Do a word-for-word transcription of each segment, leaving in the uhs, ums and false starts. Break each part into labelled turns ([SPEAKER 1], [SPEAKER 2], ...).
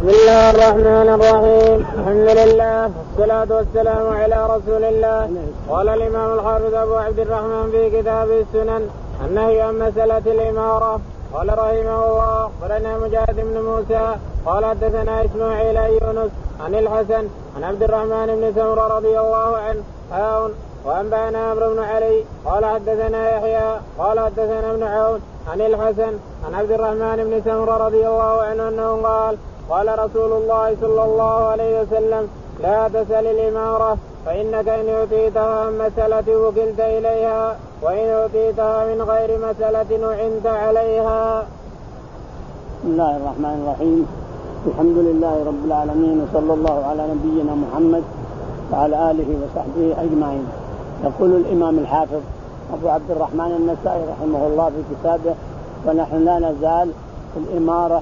[SPEAKER 1] بسم الله الرحمن الرحيم. الحمد لله والصلاة والسلام على رسول الله. قال الإمام الحافظ أبو عبد الرحمن في كتاب السنن النهي عن مسألة الإمارة. قال رحمه الله أخبرنا مجاهد بن موسى قال حدثنا إسماعيل يونس عن الحسن عن عبد الرحمن بن سمرة رضي الله عنه هاون وأنبأنا عمرو بن علي قال حدثنا يحيى قال حدثنا ابن عون عن الحسن عن عبد الرحمن بن سمرة رضي الله عنه أنه قال قال رسول الله صلى الله عليه وسلم لا تسأل الإمارة فإنك إن أعطيتها عن مسألة وكلت إليها وإن أعطيتها من غير مسألة أعنت عليها.
[SPEAKER 2] بسم الله الرحمن الرحيم. الحمد لله رب العالمين وصلى الله على نبينا محمد وعلى آله وصحبه أجمعين. يقول الإمام الحافظ أبو عبد الرحمن النسائي رحمه الله في كتابه ونحن لا نزال في الإمارة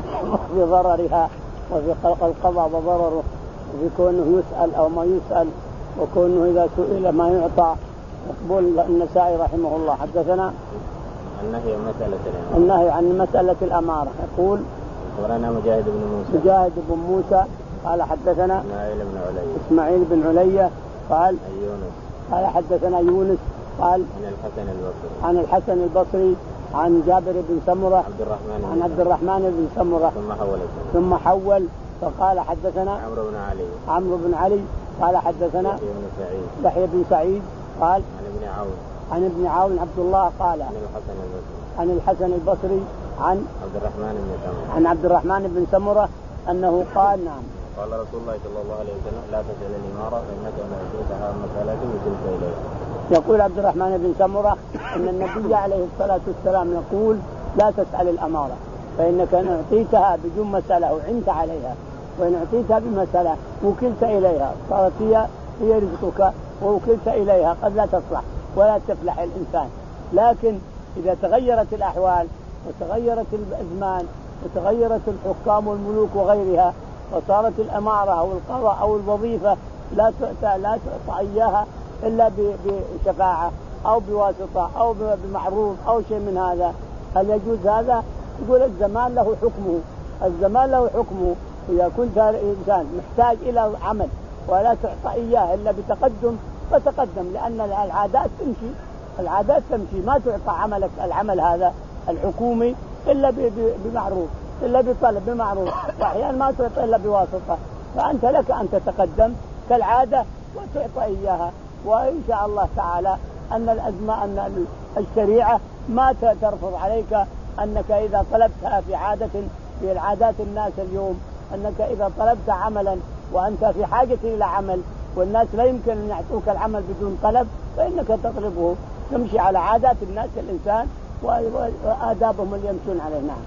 [SPEAKER 2] وفي ضررها وفي خلق القضاء وضرره وفي كونه يسأل أو ما يسأل وكونه إذا سئل ما يعطى. يقول النسائي رحمه الله حدثنا
[SPEAKER 1] النهي عن مسألة الإمارة
[SPEAKER 2] النهي عن مسألة الأمارة. يقول
[SPEAKER 1] أخبرنا مجاهد بن موسى
[SPEAKER 2] مجاهد بن موسى قال حدثنا
[SPEAKER 1] إسماعيل بن علي
[SPEAKER 2] إسماعيل بن علي قال
[SPEAKER 1] يونس
[SPEAKER 2] قال حدثنا يونس قال
[SPEAKER 1] عن الحسن البصري
[SPEAKER 2] عن الحسن البصري عن جابر بن سمرة
[SPEAKER 1] عبد الرحمن
[SPEAKER 2] عن عبد الرحمن بن سمرة
[SPEAKER 1] ثم حول
[SPEAKER 2] ثم حول فقال حدثنا
[SPEAKER 1] عمرو بن علي
[SPEAKER 2] عمرو بن علي قال حدثنا
[SPEAKER 1] يحيى بن سعيد
[SPEAKER 2] يحيى بن سعيد قال
[SPEAKER 1] عن ابن عون
[SPEAKER 2] عن ابن عون عبد الله قال
[SPEAKER 1] عن الحسن البصري
[SPEAKER 2] عن الحسن البصري عن
[SPEAKER 1] عبد الرحمن بن سمرة
[SPEAKER 2] عن عبد الرحمن بن سمرة أنه قال نعم
[SPEAKER 1] قال رسول الله صلى الله عليه وسلم لا تسأل الإمارة فإنك إن أعطيتها مسألة وكلت إليها.
[SPEAKER 2] يقول عبد الرحمن بن سمرة أن النبي عليه الصلاة والسلام يقول لا تسأل الأمارة فإنك إن أعطيتها بدون مسألة وعنت عليها وإن أعطيتها بمسألة وكلت إليها صارت هي هي رزقك ووكلت إليها قد لا تصلح ولا تفلح الإنسان. لكن إذا تغيرت الأحوال وتغيرت الأزمان وتغيرت الحكام والملوك وغيرها وصارت الأمارة أو القضاء أو الوظيفة لا تعطى لا تعطى إياها إلا بشفاعة أو بواسطة أو بمعروض أو شيء من هذا. هل يجوز هذا؟ يقول الزمان له حكمه الزمان له حكمه. إذا كنت إنسان محتاج إلى عمل ولا تعطى إياه إلا بتقدم فتقدم لأن العادات تمشي العادات تمشي ما تعطى عملك العمل هذا الحكومي إلا بمعروف إلا بطلب بمعروف وأحيانا ما تعطى إلا بواسطة. فأنت لك أن تتقدم كالعادة وتعطى إياها. وإن شاء الله تعالى أن الأزمة أن الشريعة ما ترفض عليك أنك إذا طلبتها في عادة في العادات الناس اليوم أنك إذا طلبت عملا وأنت في حاجة إلى عمل والناس لا يمكن أن يعطوك العمل بدون طلب فإنك تطلبه تمشي على عادات الناس الإنسان وآدابهم اللي يمشون عليه. نعم.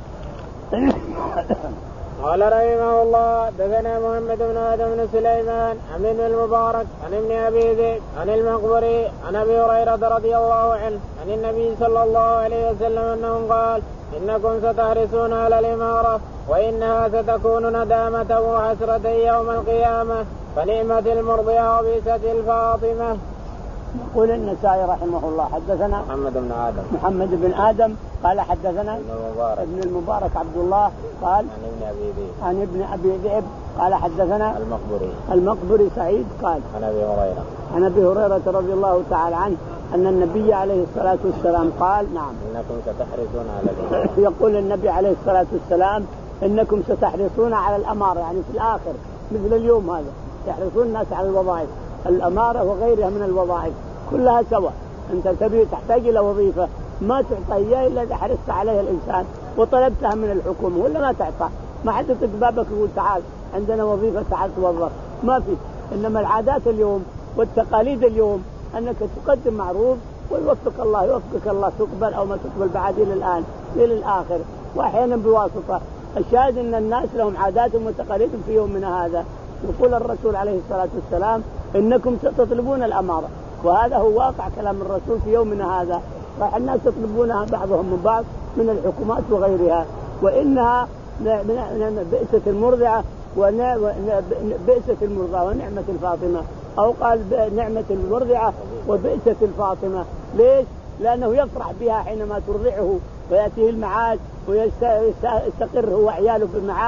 [SPEAKER 1] قال رحمه الله دثنا محمد بن آدم بن سليمان عن ابن المبارك عن ابن أبي ذئب عن المقبري عن أبي هريرة رضي الله عنه عن النبي صلى الله عليه وسلم أنه قال إنكم ستحرصون على الإمارة وإنها ستكون ندامة وحسرة يوم القيامة فنعمة المرضعة وبئست الفاطمة.
[SPEAKER 2] يقول النسائي رحمه الله حدثنا
[SPEAKER 1] محمد بن آدم
[SPEAKER 2] محمد بن آدم قال حدثنا
[SPEAKER 1] ابن المبارك
[SPEAKER 2] ابن المبارك عبد الله قال
[SPEAKER 1] عن ابن أبي ذئب
[SPEAKER 2] عن ابن أبي ذئب قال حدثنا
[SPEAKER 1] المقبري
[SPEAKER 2] المقبري سعيد قال
[SPEAKER 1] عن أبي هريرة
[SPEAKER 2] عن أبي هريرة رضي الله تعالى عنه أن النبي عليه الصلاة والسلام قال نعم
[SPEAKER 1] إنكم ستحرصون على الإمارة.
[SPEAKER 2] يقول النبي عليه الصلاة والسلام إنكم ستحرصون على الأمارة يعني في الآخر مثل اليوم هذا يحرصون الناس على الوظائف الأمارة وغيرها من الوظائف كلها سواء. أنت تبي تحتاج إلى وظيفة ما تعطى إياه إلا إذا حرصت عليها الإنسان وطلبتها من الحكومة ولا ما تعطى ما حد يطق بابك يقول تعال عندنا وظيفة تعال توظف ما في. إنما العادات اليوم والتقاليد اليوم أنك تقدم معروض ويوفق الله يوفقك الله تقبل أو ما تقبل بعد إلى الآن إلى الآخر وأحيانا بواسطة. الشاهد أن الناس لهم عادات وتقاليد في يومنا هذا. يقول الرسول عليه الصلاة والسلام إنكم ستطلبون الأمارة وهذا هو واقع كلام الرسول في يومنا هذا. راح الناس يطلبونها بعضهم من بعض من الحكومات وغيرها وإنها بئست المرضعة وبئست المرضعة ونعمة الفاطمة أو قال نعمة المرضعة وبئست الفاطمة. ليش؟ لأنه يفرح بها حينما ترضعه ويأتيه المعاش ويستقر هو وعياله في المعاش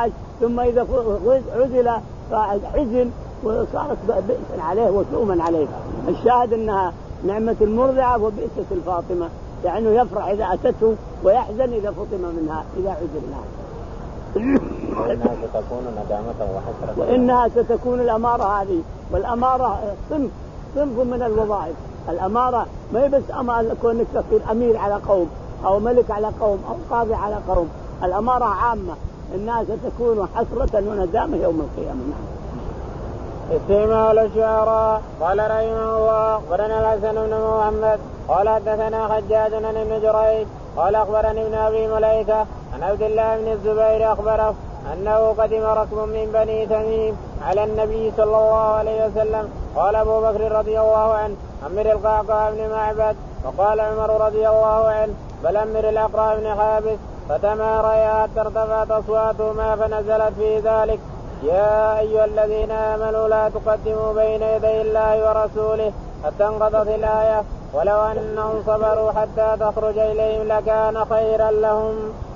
[SPEAKER 2] ثم إذا عزل فحزن وصارت بئسا عليه وشؤما عليه. الشاهد أنها نعمة المرضعة وبئسة الفاطمة، يعني يفرح إذا أتته ويحزن إذا فطم منها إذا عزلناها.
[SPEAKER 1] وإنها ستكون ندامة وحسرة،
[SPEAKER 2] وإنها ستكون الأمارة هذه. والأمارة صنف صنف من الوظائف. الأمارة ما يبس أمر كونك تصير أمير على قوم أو ملك على قوم أو قاضي على قوم. الأمارة عامة، الناس ستكون حسرة وندامة يوم القيامة.
[SPEAKER 1] استماع الشعراء. قال رحمه الله أخبرنا الحسن بن محمد قال حدثنا حجاج عن ابن جريج قال أخبرني ابن أبي مليكة عن عبد الله بن الزبير أخبره أنه قدم ركب من بني تميم على النبي صلى الله عليه وسلم. قال أبو بكر رضي الله عنه أمر القعقاع بن معبد، وقال عمر رضي الله عنه بل أمر الأقرع بن حابس، فتماريا حتى ارتفعت أصواتهما فنزلت في ذلك يا أيها الذين آمنوا لا تقدموا بين يدي الله ورسوله حتى انقضت الآية ولو أنهم صبروا حتى تخرج إليهم لكان خيرا لهم.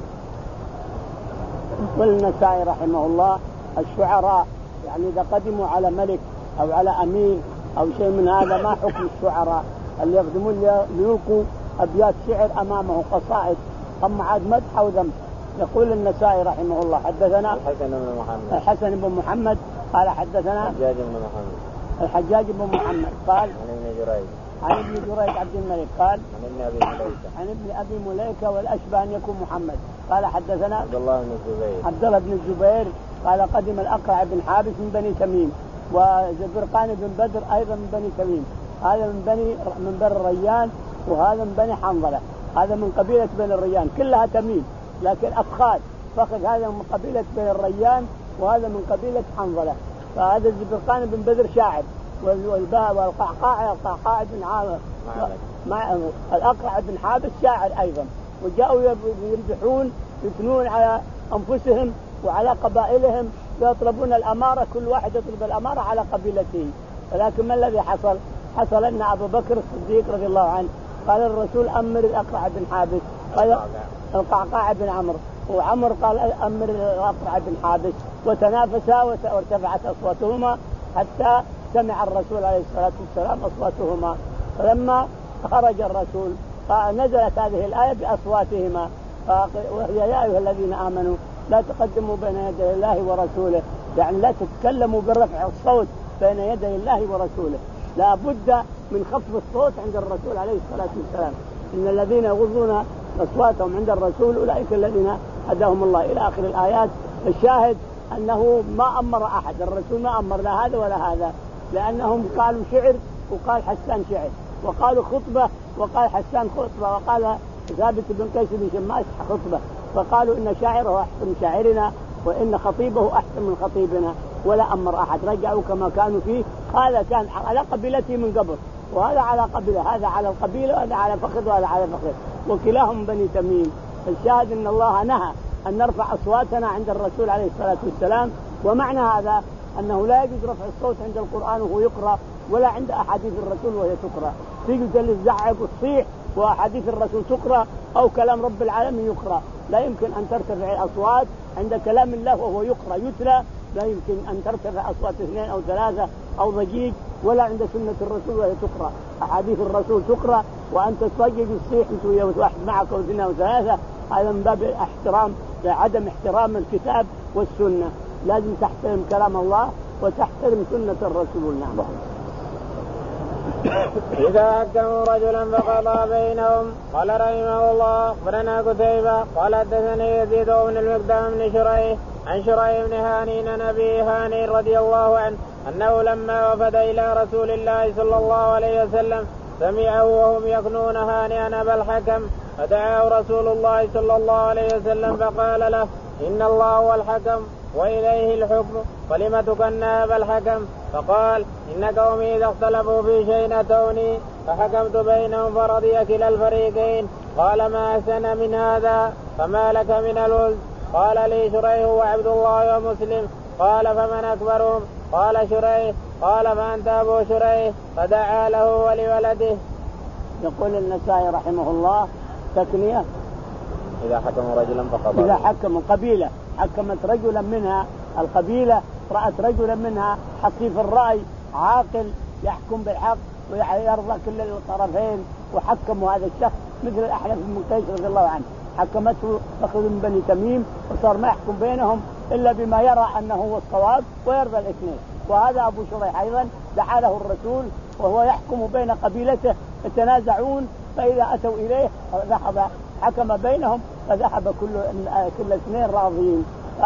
[SPEAKER 2] يقول النسائي رحمه الله الشعراء يعني إذا قدموا على ملك أو على أمير أو شيء من هذا ما حكم الشعراء اللي يقدمون ليلقوا أبيات شعر أمامه قصائد أما عاد مدح أو ذم. يقول النسائي رحمه الله حدثنا
[SPEAKER 1] الحسن بن محمد
[SPEAKER 2] الحسن بن محمد قال حدثنا
[SPEAKER 1] الحجاج بن محمد
[SPEAKER 2] الحجاج بن محمد قال
[SPEAKER 1] عن ابن جريج
[SPEAKER 2] عن ابن جريج عبد الملك قال
[SPEAKER 1] عن ابن أبي مليكة
[SPEAKER 2] عن ابن أبي مليكة والأشبه أن يكون محمد قال حدثنا
[SPEAKER 1] عبد الله بن الزبير
[SPEAKER 2] عبد الله بن الزبير قال قدم الأقرع بن حابس من بني تميم وزبرقان بن بدر أيضا من بني تميم. هذا من بني من بني الريان وهذا من بني حنظلة. هذا من قبيلة بني الريان كلها تميم لكن أفخاذ فخذ هذا من قبيلة بني الريان وهذا من قبيلة حنظلة. فهذا الزبرقان بن بدر شاعر والباء والقعقاع القعقاع بن عامر مع الأقرع بن حابس شاعر أيضا. وجاءوا يمدحون يثنون على أنفسهم وعلى قبائلهم ويطلبون الأمارة كل واحد يطلب الأمارة على قبيلته. ولكن ما الذي حصل؟ حصل أن أبو بكر الصديق رضي الله عنه قال الرسول أمر الأقرع بن حابس قال القعقاع بن عمرو وعمر قال أمر الأقرع بن حابس وتنافسا وارتفعت أصواتهما حتى سمع الرسول عليه الصلاة والسلام أصواتهما. فلما خرج الرسول نزلت هذه الآية بأصواتهما وهي يا أيها الذين آمنوا لا تقدموا بين يدي الله ورسوله، يعني لا تتكلموا برفع الصوت بين يدي الله ورسوله. لا بد من خفض الصوت عند الرسول عليه الصلاة والسلام. إن الذين يغضون أصواتهم عند الرسول أولئك الذين هداهم الله إلى آخر الآيات. الشاهد أنه ما أمر أحد، الرسول ما أمر لا هذا ولا هذا، لأنهم قالوا شعر وقال حسان شعر، وقالوا خطبة وقال حسان خطبة، وقال ثابت بن قيس بن شماس خطبة، فقالوا إن شاعره أحسن من شاعرنا وإن خطيبه أحسن من خطيبنا، ولا أمر أحد، رجعوا كما كانوا فيه. هذا كان على قبيلته من قبل وهذا على قبيلة، هذا على القبيلة وهذا على فخذ وهذا على فخذ، وكلاهم بني تميم. الشاهد أن الله نهى أن نرفع أصواتنا عند الرسول عليه الصلاة والسلام. ومعنى هذا أنه لا يجوز رفع الصوت عند القرآن وهو يقرأ ولا عند أحاديث الرسول وهي تقرأ. تيجي تزعق وتصيح وأحاديث الرسول تقرأ أو كلام رب العالمين يقرأ، لا يمكن أن ترتفع الأصوات عند كلام الله وهو يقرأ يتلى، لا يمكن أن ترتفع أصوات اثنين أو ثلاثة أو ضجيج، ولا عند سنة الرسول وهي تقرأ. أحاديث الرسول تقرأ وأنت تصيح وتصيح أنت واحد معك أو اثنين أو ثلاثة، هذا من باب احترام عدم احترام الكتاب والسنة. لازم تحترم كلام الله وتحترم سنة الرسول. نعم.
[SPEAKER 1] إذا حكموا رجلا فقضى بينهم. قال رحمه الله أخبرنا قتيبة قال حدثني يزيد بن المقدام بن شريح عن شريح بن هاني عن أبي هاني رضي الله عنه أنه لما وفد إلى رسول الله صلى الله عليه وسلم سمعه وهم يكنون هانئا أبا الحكم، فدعاه رسول الله صلى الله عليه وسلم فقال له إن الله هو الحكم وإليه الحكم، فلم تكن أبا الحكم؟ فقال إن قومي إذا اختلفوا في شيء أتوني فحكمت بينهم فرضي كلا الفريقين. قال ما أحسن من هذا، فما لك من الولد؟ قال لي شريح وعبد الله ومسلم. قال فمن أكبرهم؟ قال شريح. قال فأنت أبو شريح، فدعا له ولولده.
[SPEAKER 2] يقول النسائي رحمه الله تكنية
[SPEAKER 1] إذا حكموا رجلا فقضى
[SPEAKER 2] إذا حكموا قبيلة حكمت رجلا منها القبيلة رأت رجلا منها حقيف الرأي عاقل يحكم بالحق ويرضى كل الطرفين، وحكموا هذا الشخص مثل الأحنف بن قيس رضي الله عنه، حكمته فخذ من بني تميم وصار ما يحكم بينهم إلا بما يرى أنه هو الصواب ويرضى الاثنين. وهذا أبو شريح أيضا دعا له الرسول وهو يحكم بين قبيلته يتنازعون، فإذا أتوا إليه ذهب حكم بينهم فذهب كل كل اثنين راضين.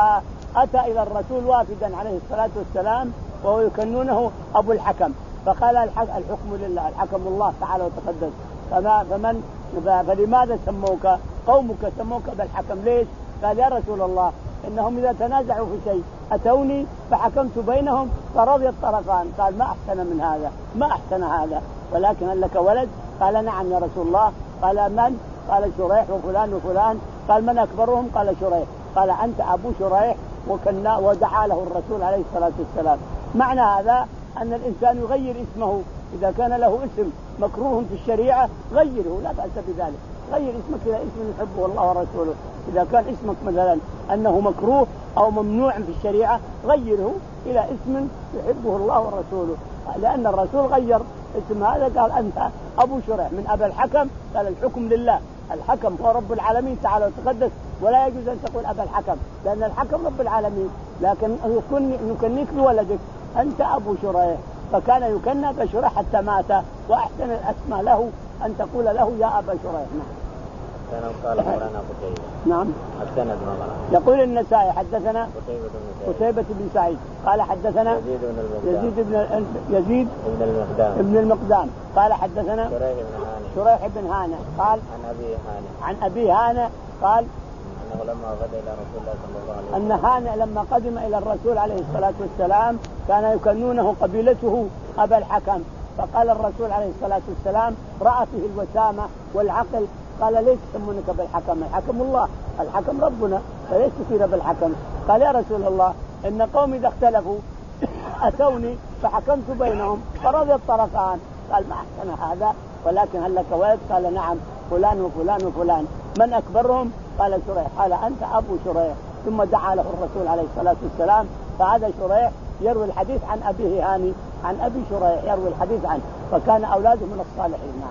[SPEAKER 2] فأتى إلى الرسول وافدا عليه الصلاة والسلام وهو يكنونه أبو الحكم، فقال الحكم لله، الحكم الله تعالى وتقدس، فما فمن فلماذا سموك قومك سموك بالحكم ليش؟ قال يا رسول الله إنهم إذا تنازعوا في شيء أتوني فحكمت بينهم فرضي الطرفان. قال ما أحسن من هذا، ما أحسن هذا، ولكن هل لك ولد؟ قال نعم يا رسول الله. قال من؟ قال شريح وفلان وفلان. قال من أكبرهم؟ قال شريح. قال أنت أبو شريح، وكنا ودعا له الرسول عليه الصلاة والسلام. معنى هذا أن الإنسان يغير اسمه إذا كان له اسم مكروه في الشريعة غيره، لا بأس بذلك، غير اسمك إلى اسم يحبه الله ورسوله. إذا كان اسمك مثلا أنه مكروه أو ممنوع في الشريعة غيره إلى اسم يحبه الله ورسوله، لأن الرسول غير اسم هذا، قال أنت أبو شريح من أبا الحكم. قال الحكم لله، الحكم هو رب العالمين تعالى وتقدس، ولا يجوز أن تقول أبا الحكم لأن الحكم رب العالمين، لكن نكنيك بولدك أنت أبو شريح، فكان يكنى بشريح حتى مات، وأحسن الأسماء له أن تقول له يا أبا شريح.
[SPEAKER 1] نعم. قال أخبرنا قتيبة.
[SPEAKER 2] نعم.
[SPEAKER 1] السند ما
[SPEAKER 2] يقول النسائي حدثنا
[SPEAKER 1] قتيبة
[SPEAKER 2] بن سعيد قال حدثنا
[SPEAKER 1] يزيد بن
[SPEAKER 2] يزيد بن يزيد
[SPEAKER 1] بن المقدام
[SPEAKER 2] ابن المقدام قال حدثنا
[SPEAKER 1] شريح بن هانة
[SPEAKER 2] شريح بن هانة قال
[SPEAKER 1] عن أبي هانة
[SPEAKER 2] عن أبي هانة قال
[SPEAKER 1] أنه لما غدا إلى رسول الله صلى الله عليه وسلم
[SPEAKER 2] أن هانة لما قدم إلى الرسول عليه الصلاة والسلام كان يكنونه قبيلته أبا الحكم، فقال الرسول عليه الصلاة والسلام رأى فيه الوسامة والعقل، قال ليش تسمونك بالحكم؟ الحكم الله، الحكم ربنا، فليش تصير بالحكم؟ قال يا رسول الله إن قومي إذا اختلفوا أتوني فحكمت بينهم فرضي الطرفان. قال ما أحسن هذا، ولكن هل لك ولد؟ قال نعم فلان وفلان وفلان. من أكبرهم؟ قال شريح. قال أنت أبو شريح. ثم دعا له الرسول عليه الصلاة والسلام، فهذا شريح يروي الحديث عن أبيه هاني عن أبي شريح يروي الحديث عنه، فكان أولاده من الصالحين.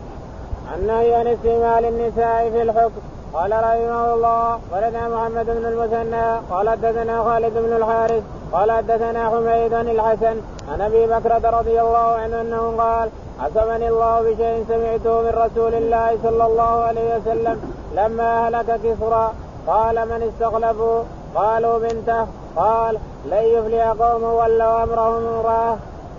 [SPEAKER 1] النهي عن استعمال النساء في الحكم. قال رحمه الله ولدنا محمد بن المثنى قال حدثنا خالد بن الحارث قال حدثنا حميد الحسن عن ابي بكرة رضي الله عنه انه قال عصمني الله بشيء سمعته من رسول الله صلى الله عليه وسلم لما هلك كسرى. قال من استغلبوا؟ قالوا بنته. قال لن يفلح قوم ولوا امرهم امراه.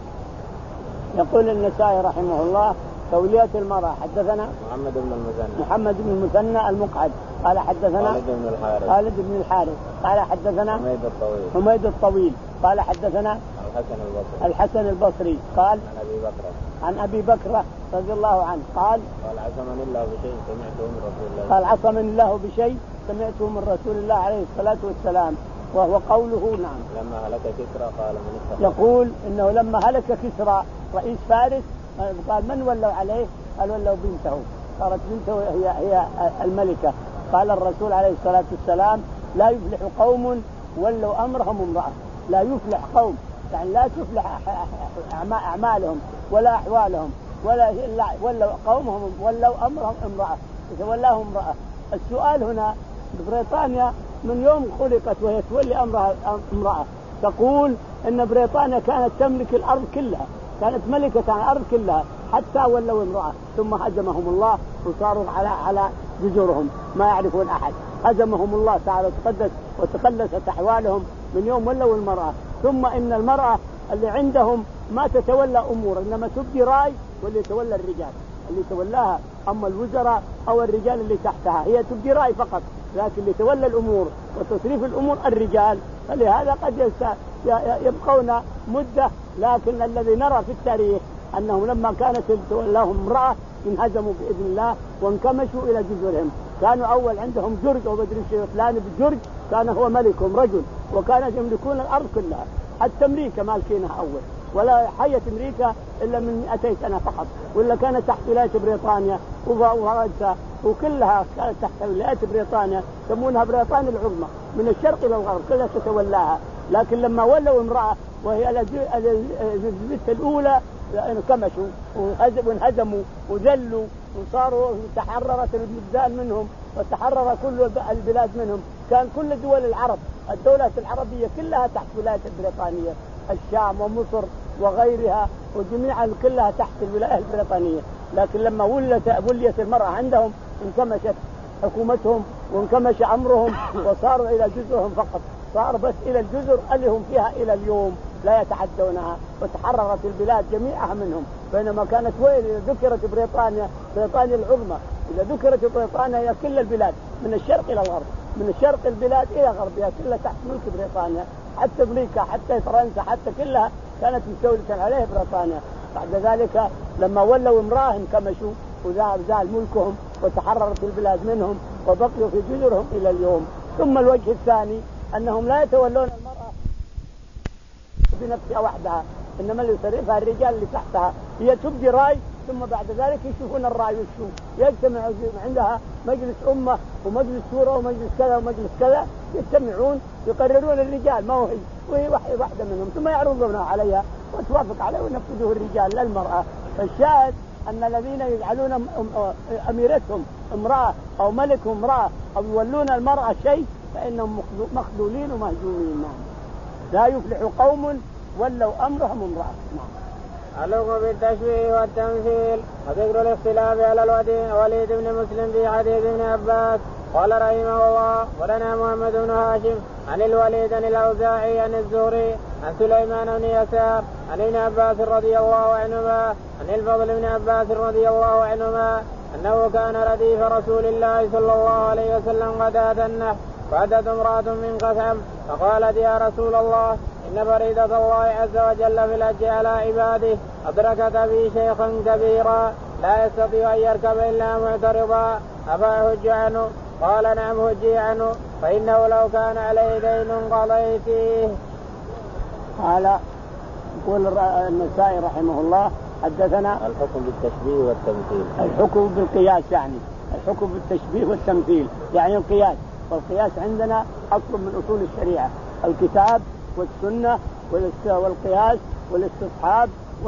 [SPEAKER 2] يقول النسائي رحمه الله تولية المرأة. حدثنا
[SPEAKER 1] محمد بن المثنى
[SPEAKER 2] محمد بن المثنى المقعد قال حدثنا
[SPEAKER 1] خالد بن الحارث
[SPEAKER 2] خالد بن الحارث قال حدثنا
[SPEAKER 1] حميد الطويل
[SPEAKER 2] حميد الطويل قال حدثنا
[SPEAKER 1] الحسن البصري
[SPEAKER 2] الحسن البصري قال
[SPEAKER 1] عن أبي بكر
[SPEAKER 2] عن أبي بكر رضي الله عنه قال
[SPEAKER 1] قال عصمني الله بشيء سمعته من رسول الله
[SPEAKER 2] قال عصمني الله بشيء سمعته من رسول الله عليه الصلاة والسلام، وهو قوله نعم
[SPEAKER 1] لما هلك كسرى قال من استغلب.
[SPEAKER 2] يقول إنه لما هلك كسرى رئيس فارس قال من ولوا عليه؟ قال ولوا بنته، صارت بنته هي هي الملكة. قال الرسول عليه الصلاة والسلام لا يفلح قوم ولوا أمرهم امرأة. لا يفلح قوم يعني لا تفلح أعمالهم ولا أحوالهم ولا ولوا قومهم ولوا أمرهم امرأة، تولاه امرأة. السؤال هنا بريطانيا من يوم خلقت وهي تولي أمرها امرأة، تقول إن بريطانيا كانت تملك الأرض كلها، كانت ملكة على الأرض كلها حتى ولوا امرأة، ثم هزمهم الله وصاروا على على جزرهم ما يعرفون أحد. هزمهم الله تعالى وتقدس وتقلصت أحوالهم من يوم ولوا المرأة. ثم إن المرأة اللي عندهم ما تتولى أمور، إنما تبدي رأي واللي يتولى الرجال اللي تولاها، أما الوزراء أو الرجال اللي تحتها هي تبدي رأي فقط، لكن اللي تولى الأمور وتصريف الأمور الرجال. فلهذا قد يبقون مدة، لكن الذي نرى في التاريخ أنهم لما كانت تولاهم امرأة انهزموا بإذن الله وانكمشوا إلى جزرهم. كانوا أول عندهم جرج أو بدر الشيطان بجرج كان هو ملكهم رجل، وكانوا يملكون الأرض كلها، حتى أمريكا مالكينها أول، ولا حية أمريكا إلا من مئتي سنة فقط، ولا كانت تحت ولاية بريطانيا وفرنسا وكلها كانت تحت ولاية بريطانيا، يسمونها بريطانيا العظمى من الشرق إلى الغرب كلها تتولاها. لكن لما ولوا امرأة وهي الزبدة الأولى انكمشوا وانهزموا وذلوا وصاروا تحررت البلدان منهم وتحرر كل البلاد منهم. كان كل دول العرب الدولة العربية كلها تحت ولاية البريطانية، الشام ومصر وغيرها وجميعا كلها تحت الولاية البريطانية. لكن لما ولت وليت المرأة عندهم انكمشت حكومتهم وانكمش أمرهم وصاروا إلى جزرهم فقط، صار بس إلى الجزر اللي هم فيها إلى اليوم لا يتعدونها، وتحررت البلاد جميعها منهم. بينما كانت وين ذكرت بريطانيا بريطانيا العظمى، إذا ذكرت بريطانيا هي كل البلاد من الشرق إلى الغرب، من الشرق البلاد إلى غربها كلها تحت ملك بريطانيا، حتى أمريكا حتى فرنسا حتى كلها كانت مستولة عليه بريطانيا. بعد ذلك لما ولوا امرأة انكمشوا وزال ملكهم وتحررت البلاد منهم وبقيوا في جزرهم إلى اليوم. ثم الوجه الثاني أنهم لا يتولون المرأة بنفسها وحدها، إنما اللي يصرفها الرجال اللي تحتها، هي تبدي رأي ثم بعد ذلك يشوفون الرأي وشو يجتمع عندها مجلس أمة ومجلس شورى ومجلس كذا ومجلس كذا، يجتمعون يقررون الرجال ما هو هي وهي واحدة منهم ثم يعرضونها عليها وتوافق عليه ونفذه الرجال لا المرأة. فالشاهد أن الذين يجعلون أميرتهم امرأة أو ملكهم امرأة أو يولون المرأة شيء فإنهم مخذولين ومهزومين. لا يفلح قوم ولوا أمرهم امرأة.
[SPEAKER 1] علوم بالتشبيه والتمثيل وذكر الاختلاف على الوليد بن مسلم في حديث ابن عباس. قال رحمه الله ولنا محمد بن هاشم عن الوليد عن الأوزاعي عن الزهري عن سليمان بن يسار عن ابن عباس رضي الله عنهما عن الفضل بن عباس رضي الله عنهما أنه كان رديف رسول الله صلى الله عليه وسلم غداة النحر، فأتت امرأة من قسم فقالت يا رسول الله إن فريضة الله عز وجل في الحج على عباده أدركت بي شيخا كبيرا لا يستطيع أن يركب إلا معترضا أفأحج عنه؟ قال نعم هجي عنه فإنه لو كان عليه دين قضيته.
[SPEAKER 2] قال يقول النسائي رحمه الله حدثنا
[SPEAKER 1] الحكم بالتشبيه والتمثيل.
[SPEAKER 2] الحكم بالقياس يعني الحكم بالتشبيه والتمثيل يعني القياس، والقياس عندنا أصل من أصول الشريعة، الكتاب والسنة والقياس والاستصحاب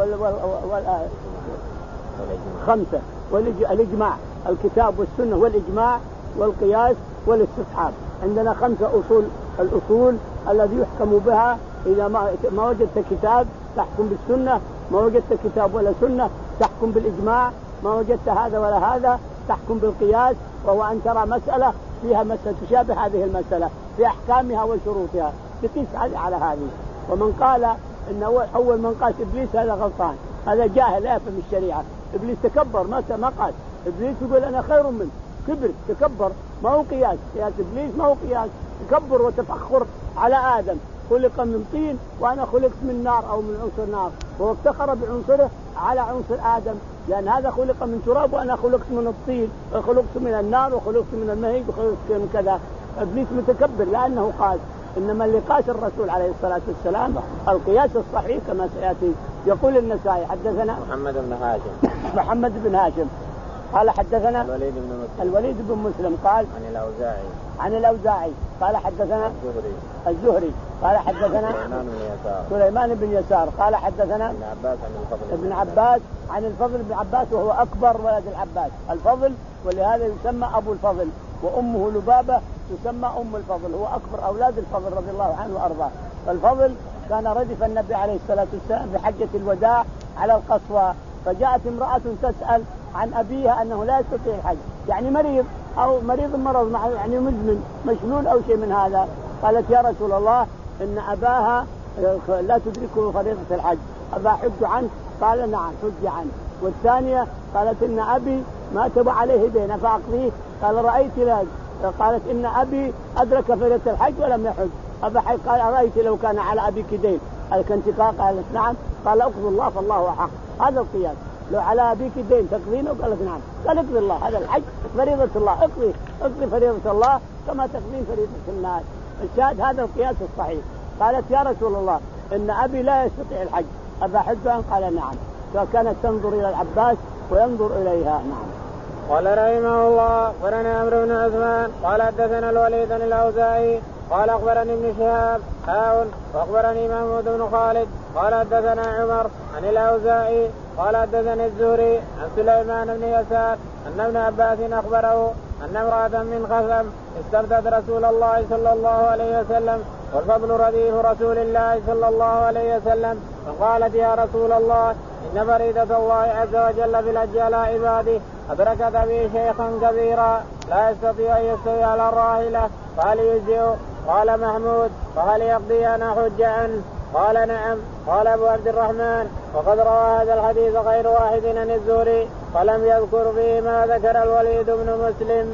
[SPEAKER 2] خمسة والإجماع، الكتاب والسنة والإجماع والقياس والاستصحاب. عندنا خمسة أصول، الأصول الذي يحكم بها إذا ما ما وجدت كتاب تحكم بالسنة، ما وجدت كتاب ولا سنة تحكم بالإجماع، ما وجدت هذا ولا هذا تحكم بالقياس، وهو أن ترى مسألة فيها مسألة تشابه هذه المسألة في أحكامها وشروطها تقيس هذه على هذه. ومن قال إن أول من قاس إبليس هذا غلطان، هذا جاهل لا يفهم الشريعة. إبليس تكبر ما ما قاس، إبليس يقول أنا خير منه، كبر تكبر، ما هو قياس، قياس إبليس ما هو قياس، تكبر وتفخر على آدم خلق من طين وأنا خلقت من نار أو من عنصر نار، وهو افتخر بعنصره على عنصر آدم، لأن هذا خلق من تراب وأنا خلقت من الطين وخلقت من النار وخلقت من المهيج وخلقت من كذا. إبليس متكبر لأنه قاس، إنما اللي قاس الرسول عليه الصلاة والسلام القياس الصحيح كما سيأتي. يقول النسائي حدثنا
[SPEAKER 1] محمد بن هاشم
[SPEAKER 2] محمد بن هاشم قال حدثنا
[SPEAKER 1] الوليد بن مسلم
[SPEAKER 2] الوليد بن مسلم قال
[SPEAKER 1] عن الأوزاعي
[SPEAKER 2] عن الأوزاعي قال حدثنا
[SPEAKER 1] الزهري
[SPEAKER 2] الزهري قال حدثنا
[SPEAKER 1] سليمان بن يسار
[SPEAKER 2] سليمان بن يسار قال حدثنا
[SPEAKER 1] ابن عباس عن الفضل
[SPEAKER 2] ابن عباس عن الفضل بن عباس وهو أكبر ولد العباس الفضل، ولهذا يسمى أبو الفضل، وأمه لبابة تسمى أم الفضل، هو أكبر أولاد الفضل رضي الله عنه وأرضاه. فالفضل كان ردف النبي عليه الصلاة والسلام بحجة الوداع على القصوى، فجاءت امرأة تسأل عن أبيها أنه لا يستطيع الحج، يعني مريض أو مريض مرض يعني مزمن مشلول أو شيء من هذا. قالت يا رسول الله إن أباها لا تدركه فريضة الحج، أبا حج عنه؟ قال نعم حج عنه. والثانية قالت إن أبي مات عليه دين فأقضيه، قال رأيت ذلك. قالت إن أبي أدرك فريضة الحج ولم يحج، أبا حج قال أرأيت لو كان على أبيك دين الكنتقاء؟ قالت نعم، قال أقضي الله فالله أحق. هذا القياس، لو على أبيك دين تقضينه؟ قالت نعم، قال اقضي الله، هذا الحج فريضة الله، اقضي اقضي فريضة الله كما تقضين فريضة الناس. الشاهد هذا القياس الصحيح. قالت يا رسول الله إن أبي لا يستطيع الحج، أبا حج عنه؟ قال نعم. فكانت تنظر إلى العباس وينظر إليها. نعم.
[SPEAKER 1] قال رحمه الله ورنا عمرو بن عثمان قال حدثنا الوليد بن الأوزاعي قال أخبرني ابن شهاب هاون وأخبرني محمود بن خالد قال حدثنا عمر عن الأوزاعي قال حدثني الزهري عن سليمان بن يسار أن ابن عباس أخبره أن امرأة من خزم استفتت رسول الله صلى الله عليه وسلم والفضل رديف رسول الله صلى الله عليه وسلم فقالت يا رسول الله إن فريدة الله عز وجل في الحج على عباده أدركت به شيخا كبيرا لا يستطيع أن يستوي على الراحلة فهل يجزئ؟ قال محمود فهل يقضي أن أحج عنه؟ قال نعم. قال أبو عبد الرحمن وقد روى هذا الحديث غير واحد عن الزهري فلم يذكر فيه ما ذكر الوليد بن مسلم.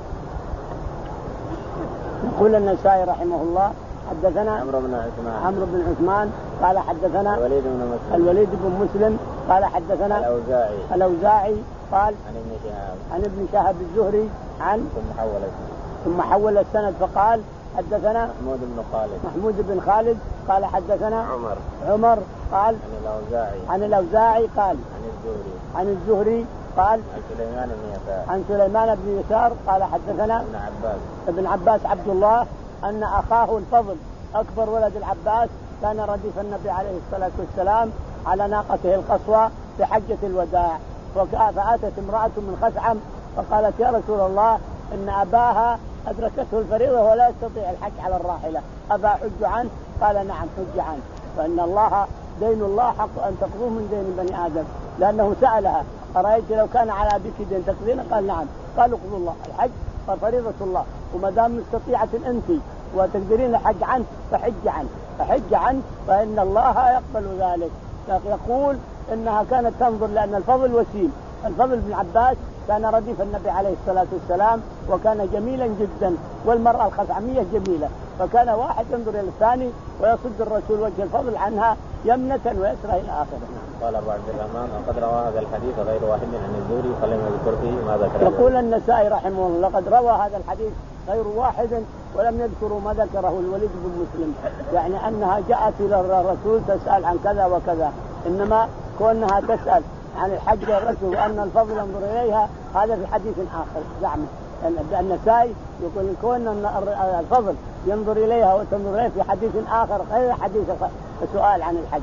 [SPEAKER 2] يقول النسائي رحمه الله حدثنا
[SPEAKER 1] عمرو بن عثمان
[SPEAKER 2] عمرو بن عثمان قال حدثنا
[SPEAKER 1] الوليد بن مسلم
[SPEAKER 2] الوليد بن مسلم قال حدثنا
[SPEAKER 1] الأوزاعي
[SPEAKER 2] الأوزاعي قال
[SPEAKER 1] عن ابن شهاب
[SPEAKER 2] عن ابن شهاب الزهري عن
[SPEAKER 1] ثم حول السند
[SPEAKER 2] ثم حول السند فقال حدثنا
[SPEAKER 1] محمود بن خالد
[SPEAKER 2] محمود بن خالد قال حدثنا
[SPEAKER 1] عمر
[SPEAKER 2] عمر قال
[SPEAKER 1] عن الأوزاعي
[SPEAKER 2] عن الأوزاعي قال
[SPEAKER 1] عن الزهري
[SPEAKER 2] عن الزهري قال
[SPEAKER 1] عن سليمان بن يسار
[SPEAKER 2] عن سليمان بن يسار قال حدثنا
[SPEAKER 1] ابن عباس
[SPEAKER 2] ابن عباس عبد الله أن أخاه الفضل أكبر ولد العباس كان رديف النبي عليه الصلاة والسلام على ناقته القصوى في حجة الوداع فأتت امرأة من خثعم فقالت يا رسول الله إن أباها أدركته الفريضة ولا يستطيع الحج على الراحلة أبا حج عنه؟ قال نعم حج عنه فإن الله دين الله حق أن تقضوه من دين بني آدم لأنه سألها أرأيت لو كان على أبيك دين تقضين؟ قال نعم. قالوا اقضوا الله الحج ففريضة الله وما دام مستطيعة أنت وتقدرين الحج عنه فحج عنه فحج عنه فإن الله يقبل ذلك. يقول إنها كانت تنظر لأن الفضل وسيم الفضل بن عباس كان رديف النبي عليه الصلاة والسلام وكان جميلا جدا والمرأة الخثعمية جميلة فكان واحد ينظر إلى الثاني ويصد الرسول وجه الفضل عنها يمنة ويسرى إلى آخره.
[SPEAKER 1] قال أبو عبد الرحمن وقد روى هذا الحديث غير واحد عن الزهري فلم يذكر فيه ما ذكر.
[SPEAKER 2] يقول النسائي رحمه الله لقد روى هذا الحديث غير واحد ولم يذكروا ما ذكره الوليد بن مسلم يعني أنها جاءت إلى الرسول تسأل عن كذا وكذا إنما كونها تسأل عن الحج للرسول وأن الفضل ينظر إليها هذا في حديث آخر زعمه. النسائي يقول كون الفضل ينظر إليها وتنظر إليه في حديث آخر غير حديث السؤال عن الحج.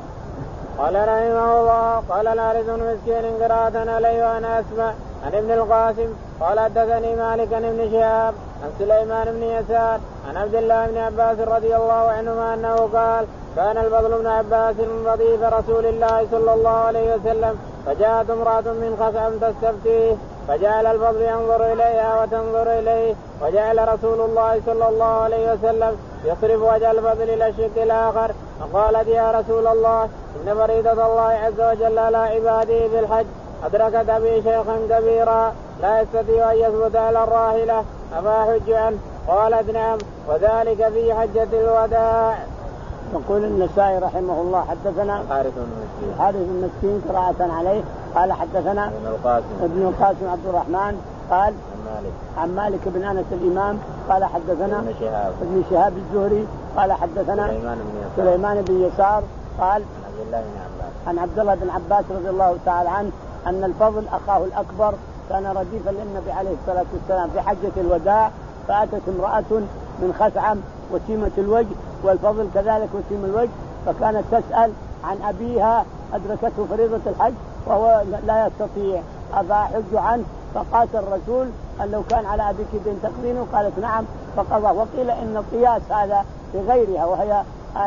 [SPEAKER 1] قال رحمه الله قال الحارث بن مسكين قراءة عليه وأنا أسمع عن ابن القاسم قال حدثني مالك عن ابن شهاب عن سليمان بن يسار عن عبد الله بن عباس رضي الله عنهما أنه قال كان الفضل بن عباس رديف رسول الله صلى الله عليه وسلم فجاءت امرأة من خثعم تستفتيه فجعل الفضل ينظر إليها وتنظر إليه وجعل رسول الله صلى الله عليه وسلم يصرف وجه الفضل إلى الشق الآخر فقالت يا رسول الله إن فريضة الله عز وجل على عباده في الحج أدركت به شيخا كبيرا لا يستطيع أن يثبت على الراحلة أفا حج عنه؟ قالت نعم وذلك في حجة الوداع.
[SPEAKER 2] يقول النسائي رحمه الله حدثنا
[SPEAKER 1] الحارث بن مسكين
[SPEAKER 2] الحارث بن مسكين قراءة عليه قال حدثنا
[SPEAKER 1] ابن القاسم
[SPEAKER 2] ابن القاسم عبد الرحمن قال
[SPEAKER 1] عن مالك
[SPEAKER 2] عن مالك بن أنس الإمام قال حدثنا
[SPEAKER 1] ابن شهاب
[SPEAKER 2] ابن شهاب الزهري قال حدثنا
[SPEAKER 1] سليمان بن يسار
[SPEAKER 2] سليمان بن يسار قال
[SPEAKER 1] عن عبد الله بن عباس
[SPEAKER 2] عن عبد الله بن عباس رضي الله تعالى عنه أن الفضل أخاه الأكبر كان رديفا للنبي عليه الصلاة والسلام في حجة الوداع فأتت امرأة من خثعم وسيمة الوجه والفضل كذلك وسيم الوجه فكانت تسأل عن أبيها أدركته فريضة الحج وهو لا يستطيع أبا حج عنه فقاس الرسول أن لو كان على أبيك دين تقضينه قالت نعم فقضى. وقيل إن القياس هذا لغيرها وهي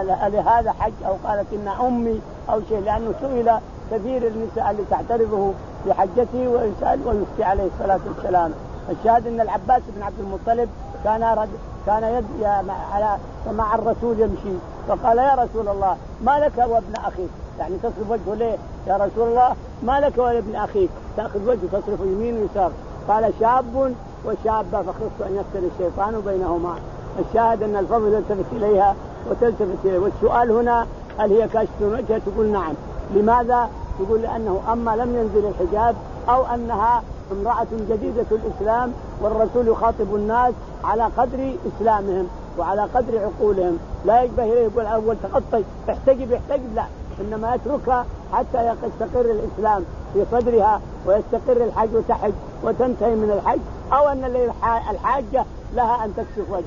[SPEAKER 2] لهذا حج أو قالت إن أمي أو شيء لأنه سئل كثير النساء اللي تعترضه في حجته ويسأل ويفتي عليه الصلاة والسلام. الشاهد أن العباس بن عبد المطلب كان رد كان يد على مع الرسول يمشي فقال يا رسول الله ما لك وابن أخيك يعني تصرف وجهه ليه يا رسول الله ما لك وابن أخيك تأخذ وجهه تصرف يمين ويسار قال شاب وشابة فخصت أن يفتر الشيطان بينهما. الشاهد أن الفضل يلتفت إليها وتلتفت إليه والسؤال هنا هل هي كاشفة وجهها تقول نعم. لماذا؟ تقول لأنه أما لم ينزل الحجاب أو أنها امرأة جديدة الإسلام والرسول يخاطب الناس على قدر إسلامهم وعلى قدر عقولهم لا يجبه إليه يقول أول تغطي احتجب احتجب لا إنما يتركها حتى يستقر الإسلام في صدرها ويستقر الحج وتحج وتنتهي من الحج أو أن الحاجة لها أن تكشف وجهها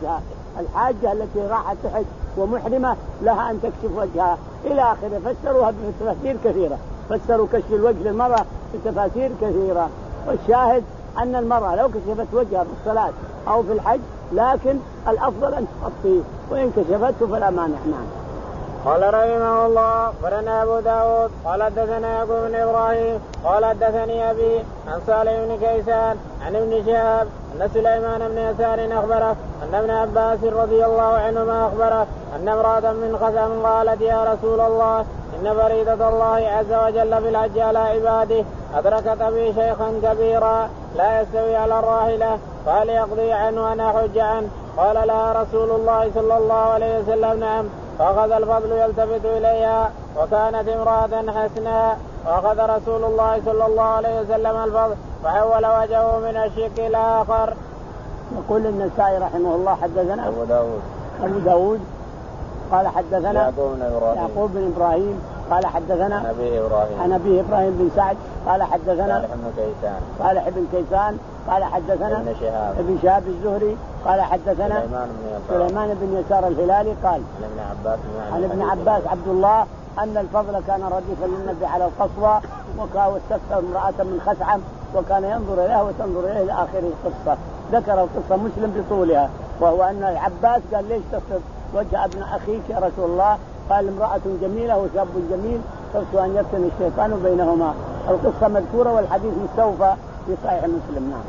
[SPEAKER 2] الحاجة التي راحت تحج ومحرمة لها أن تكشف وجهها إلى آخره. فسروها بتفاسير كثيرة، فسروا كشف الوجه للمرأة بتفاسير كثيرة. والشاهد أن المرأة لو كشفت وجهها في الصلاة أو في الحج لكن الأفضل أن تغطيه، وإن كشفته فلا مانع. نعم.
[SPEAKER 1] قال رحمه الله أخبرنا أبو داود قال حدثنا يعقوب بن إبراهيم قال حدثني أبي عن صالح بن كيسان عن ابن شهاب أن سليمان بن يسار أخبره أن ابن عباس رضي الله عنهما أخبره أن امرأة من خزم قالت يا رسول الله إن فريضة الله عز وجل في الحج على عباده أدركت أبي شيخا كبيرا لا يستوي على الراحلة فهل يقضي عنه أنا حج عنه؟ قال لها رسول الله صلى الله عليه وسلم نعم. فأخذ الفضل يلتفت إليها وكانت امرأة حسناء وأخذ رسول الله صلى الله عليه وسلم الفضل فحول وجهه من الشق الآخر.
[SPEAKER 2] يقول النسائي رحمه الله حدثنا
[SPEAKER 1] أبو داود
[SPEAKER 2] أبو داود قال حدثنا
[SPEAKER 1] يعقوب بن إبراهيم,
[SPEAKER 2] يعقوب بن إبراهيم قال حدثنا
[SPEAKER 1] عن أبي إبراهيم
[SPEAKER 2] عن أبي إبراهيم بن سعد قال حدثنا
[SPEAKER 1] صالح بن كيسان
[SPEAKER 2] صالح بن كيسان قال حدثنا
[SPEAKER 1] ابن شهاب
[SPEAKER 2] ابن شهاب الزهري قال حدثنا
[SPEAKER 1] سليمان بن يسار
[SPEAKER 2] سليمان بن يسار الهلالي قال
[SPEAKER 1] عن ابن عباس
[SPEAKER 2] عن ابن عباس عبد الله أن الفضل كان رديفا للنبي على القصوى وكان استفتى امرأة من خثعم وكان ينظر إليها وتنظر إليه إلى آخر القصة. ذكر القصة مسلم بطولها، وهو أن العباس قال ليش تصف وجه ابن أخيك يا رسول الله؟ قال امرأة جميلة وشاب جميل خفت أن يفتن الشيطان بينهما. القصة مذكورة والحديث مستوفى في صحيح مسلم. نعم.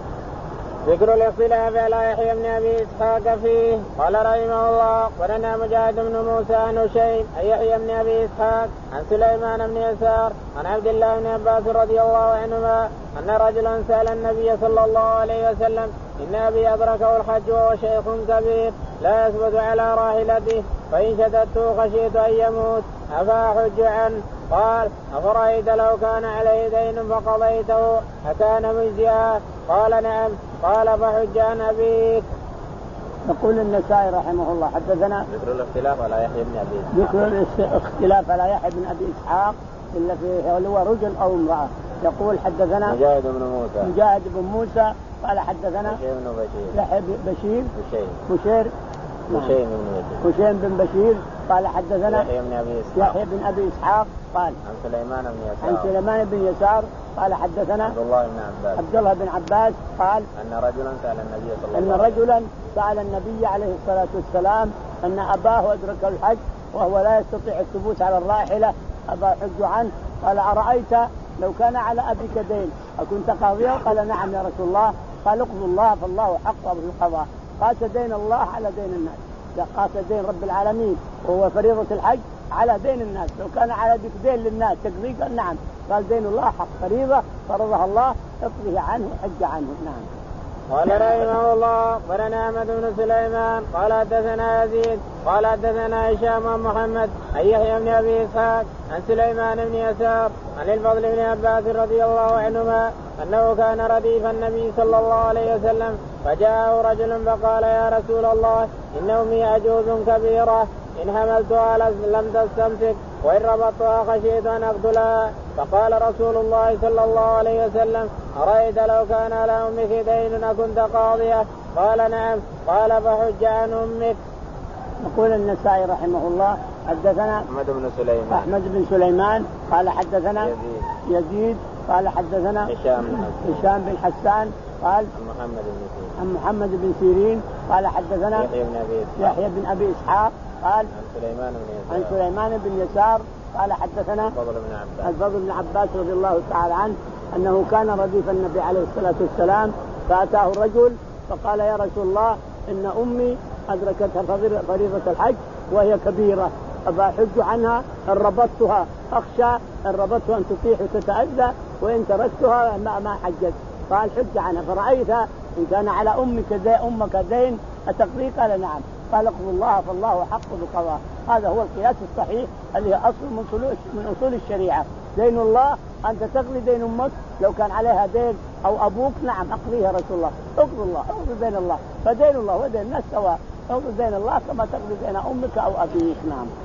[SPEAKER 1] ذكر الاختلاف على يحيى بن أبي إسحاق فيه. قال رحمه الله ولنا مجاهد بن موسى عن هشيم عن يحيى بن أبي إسحاق عن سليمان بن يسار عن عبد الله بن عباس رضي الله عنهما أن رجلا سأل النبي صلى الله عليه وسلم إن أبي أدركه الحج وهو شيخ كبير لا يثبت على راحلته فإن شددته خشيت أن يموت أفأحج عنه؟ قال أفرأيت لو كان عليه دين فقضيته أكان مجزيا؟ قال نعم. قال فحج عن أبيك.
[SPEAKER 2] يقول النسائي رحمه الله حدثنا
[SPEAKER 1] ذكر الاختلاف على يحيى بن أبي إسحاق.
[SPEAKER 2] ذكر الاختلاف على يحيى بن أبي إسحاق إلا فيه هو رجل أو امرأة. يقول حدثنا
[SPEAKER 1] مجاهد بن موسى
[SPEAKER 2] مجاهد بن موسى قال حدثنا
[SPEAKER 1] بشير بن بشير
[SPEAKER 2] يحيى بشير
[SPEAKER 1] بشير
[SPEAKER 2] بشير
[SPEAKER 1] بشير بن بشير
[SPEAKER 2] بشير بن بشير قال حدثنا
[SPEAKER 1] يحيى بن أبي إسحاق
[SPEAKER 2] يحيى بن أبي إسحاق قال
[SPEAKER 1] عن سليمان بن يسار
[SPEAKER 2] عن سليمان بن يسار قال حدثنا
[SPEAKER 1] عبد الله بن عباس
[SPEAKER 2] عبد الله بن عباس قال
[SPEAKER 1] أن رجلا سأل النبي صلى الله
[SPEAKER 2] أن
[SPEAKER 1] عليه وسلم
[SPEAKER 2] رجلا سأل النبي عليه الصلاة والسلام أن أباه أدرك الحج وهو لا يستطيع الثبوت على الراحلة أبا حج عنه. قال أرأيت لو كان على أبيك دين أكنت قاضيه؟ قال نعم يا رسول الله. قال اقضوا الله فالله حق بالقضاء. قاس دين الله على دين الناس، قاس دين رب العالمين وهو فريضة الحج على دين الناس. لو كان على أبيك دين للناس تقضيه؟ قال نعم. قال دين الله حق فريضة فرضها الله اقضيه عنه حج عنه. نعم.
[SPEAKER 1] قال رحمه الله ولنا أحمد بن سليمان قال حدثنا يزيد قال حدثنا هشام بن محمد عن يحيى بن أبي إسحاق عن سليمان بن يسار عن الفضل بن عباس رضي الله عنهما أنه كان رديف النبي صلى الله عليه وسلم فجاءه رجل فقال يا رسول الله إن أمي عجوز كبيرة إن حملتها لم تستمسك وإن ربطتها خشيت أن أقتلها. فقال رسول الله صلى الله عليه وسلم أرأيت لو كان على أمك دين أكنت قاضية؟ قال نعم. قال فحج عن أمك.
[SPEAKER 2] يقول النسائي رحمه الله حدثنا
[SPEAKER 1] أحمد بن سليمان
[SPEAKER 2] أحمد بن سليمان قال حدثنا
[SPEAKER 1] يزيد,
[SPEAKER 2] يزيد قال حدثنا
[SPEAKER 1] هشام
[SPEAKER 2] هشام بن حسان قال
[SPEAKER 1] محمد بن سيرين
[SPEAKER 2] عن محمد بن سيرين قال حدثنا
[SPEAKER 1] يحيى بن أبي إسحاق
[SPEAKER 2] يحيى بن أبي إسحاق قال
[SPEAKER 1] عن سليمان بن يسار
[SPEAKER 2] عن سليمان بن يسار قال حدثنا
[SPEAKER 1] الفضل بن عباس
[SPEAKER 2] الفضل بن عباس رضي الله تعالى عنه أنه كان رديف النبي عليه الصلاة والسلام فأتاه الرجل فقال يا رسول الله إن أمي أدركتها فريضة الحج وهي كبيرة أبا حج عنها إن ربطتها أخشى إن ربطتها أن تطيح وتتأذى وإن تركتها ما, ما حجت. قال حج عنها فرأيتها إن كان على أمك دين أمك دين أتقضي؟ قال نعم. قال اقضوا الله فالله حق بالقضاء. هذا هو القياس الصحيح اللي هي أصل من أصول من أصول الشريعة. دين الله أنت تقضي دين أمك لو كان عليها دين أو أبوك نعم أقضيها رسول الله. اقضوا الله اقضوا دين الله فدين الله ودين الناس سواء. اقضوا دين الله كما تقضي دين أمك أو أبيك. نعم.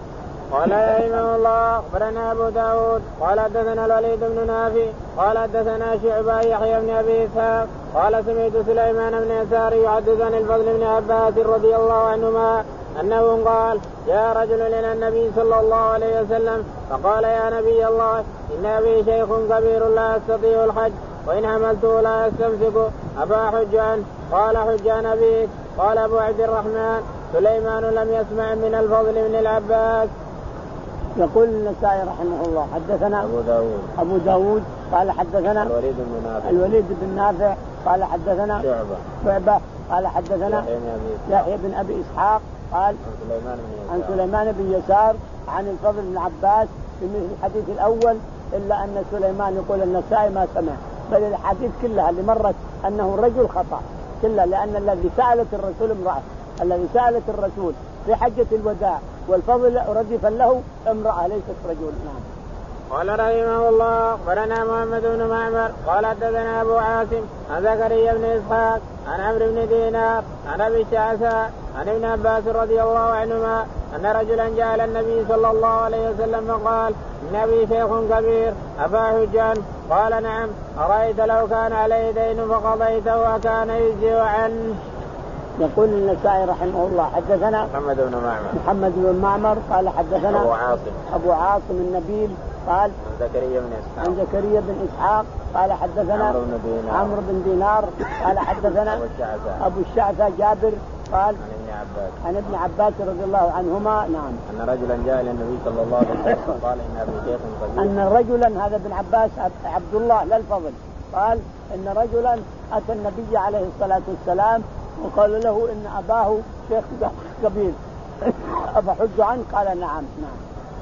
[SPEAKER 1] قال رحمه الله أخبرنا أبو داود قال حدثنا الوليد بن نافع قال حدثنا شعبة يحيى بن أبي إسحاق قال سمعت سليمان بن يسار يحدث عن الفضل بن عباس رضي الله عنهما أنه قال جاء رجل إلى النبي صلى الله عليه وسلم فقال يا نبي الله إن أبي شيخ كبير لا يستطيع الحج وإن حملته لا يستمسك أفا حج عنه؟ قال حج عن أبيك. قال أبو عبد الرحمن سليمان لم يسمع من الفضل بن العباس.
[SPEAKER 2] يقول النسائي رحمه الله حدثنا
[SPEAKER 1] أبو داود
[SPEAKER 2] أبو داود قال حدثنا
[SPEAKER 1] الوليد بن نافع
[SPEAKER 2] الوليد بن نافع قال حدثنا
[SPEAKER 1] شعبة
[SPEAKER 2] شعبة قال حدثنا يحيى بن أبي إسحاق قال عن سليمان بن يسار عن الفضل بن عباس في مثل الحديث الأول إلا أن سليمان يقول النسائي ما سمع، بل الحديث كلها اللي مرت أنه رجل خطأ كلها، لأن الذي سألت الرسول امرأة، الذي سألت الرسول في حجة الوداع والفضل ردفا له امرأة ليست رجل. نعم.
[SPEAKER 1] قال رحمه الله أخبرنا محمد بن معمر قال حدثنا أبو عاصم عن زكريا بن إسحاق عن عمرو بن دينار عن أبي الشعثاء عن ابن عباس رضي الله عنهما أن رجلا جاء إلى النبي صلى الله عليه وسلم فقال إن أبي شيخ كبير أفا حج عنه؟ قال نعم. أرأيت لو كان عليه دين فقضيته وكان يجزي عنه؟
[SPEAKER 2] يقول النسائي رحمه الله حدثنا
[SPEAKER 1] محمد بن معمر
[SPEAKER 2] محمد بن معمر قال حدثنا
[SPEAKER 1] أبو عاصم
[SPEAKER 2] أبو عاصم النبيل قال
[SPEAKER 1] عن زكريا بن إسحاق
[SPEAKER 2] عن زكريا بن إسحاق قال حدثنا
[SPEAKER 1] عمرو بن دينار
[SPEAKER 2] عمرو بن دينار قال حدثنا
[SPEAKER 1] أبو الشعثاء
[SPEAKER 2] أبو الشعثاء جابر قال
[SPEAKER 1] عن ابن عباس
[SPEAKER 2] عن ابن عباس رضي الله عنهما نعم
[SPEAKER 1] أن رجلا جاء إلى النبي صلى الله عليه وسلم قال إن أبي شيخ كبير
[SPEAKER 2] أن رجلا هذا ابن عباس عبد الله لا الفضل قال إن رجلا أتى النبي عليه الصلاة والسلام وقال له إن أباه شيخ كبير أفحج عنه؟ قال نعم. نعم.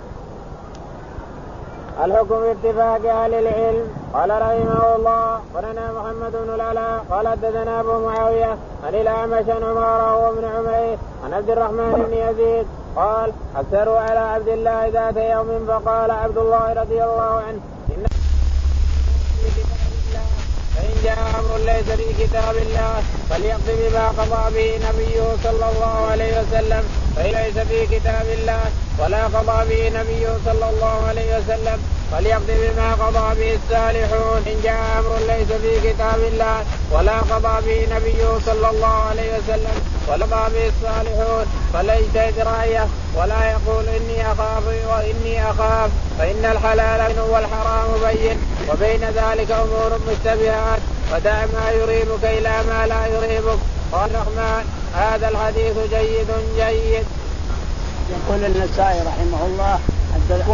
[SPEAKER 1] الحكم باتفاق أهل العلم. قال رحمه الله قرنا محمد بن العلاء قال حدثنا أبو معاوية عن الأعمش عن عمارة وابن عمير عن عبد الرحمن بن يزيد قال أكثروا على عبد الله ذات يوم فقال عبد الله رضي الله عنه إن فإن جاء أمر ليس في كتاب الله فليقض بما قضى به نبيه صلى الله عليه وسلم فإن ليس في كتاب الله ولا قضى به نبيه صلى الله عليه وسلم فليقض بما قضى به الصالحون. إن جاء أمر ليس في كتاب الله ولا قضى به نبيه صلى الله عليه وسلم ولا قضى به الصالحون فليجتهد رأيه ولا يقول إني أخاف وإني أخاف فإن الحلال والحرام بين وبين ذلك أمور مشتبهات ودع ما يريبك إلى ما لا يريبك. قال الرحمن هذا الحديث جيد جيد.
[SPEAKER 2] يقول النسائي رحمه الله الحكم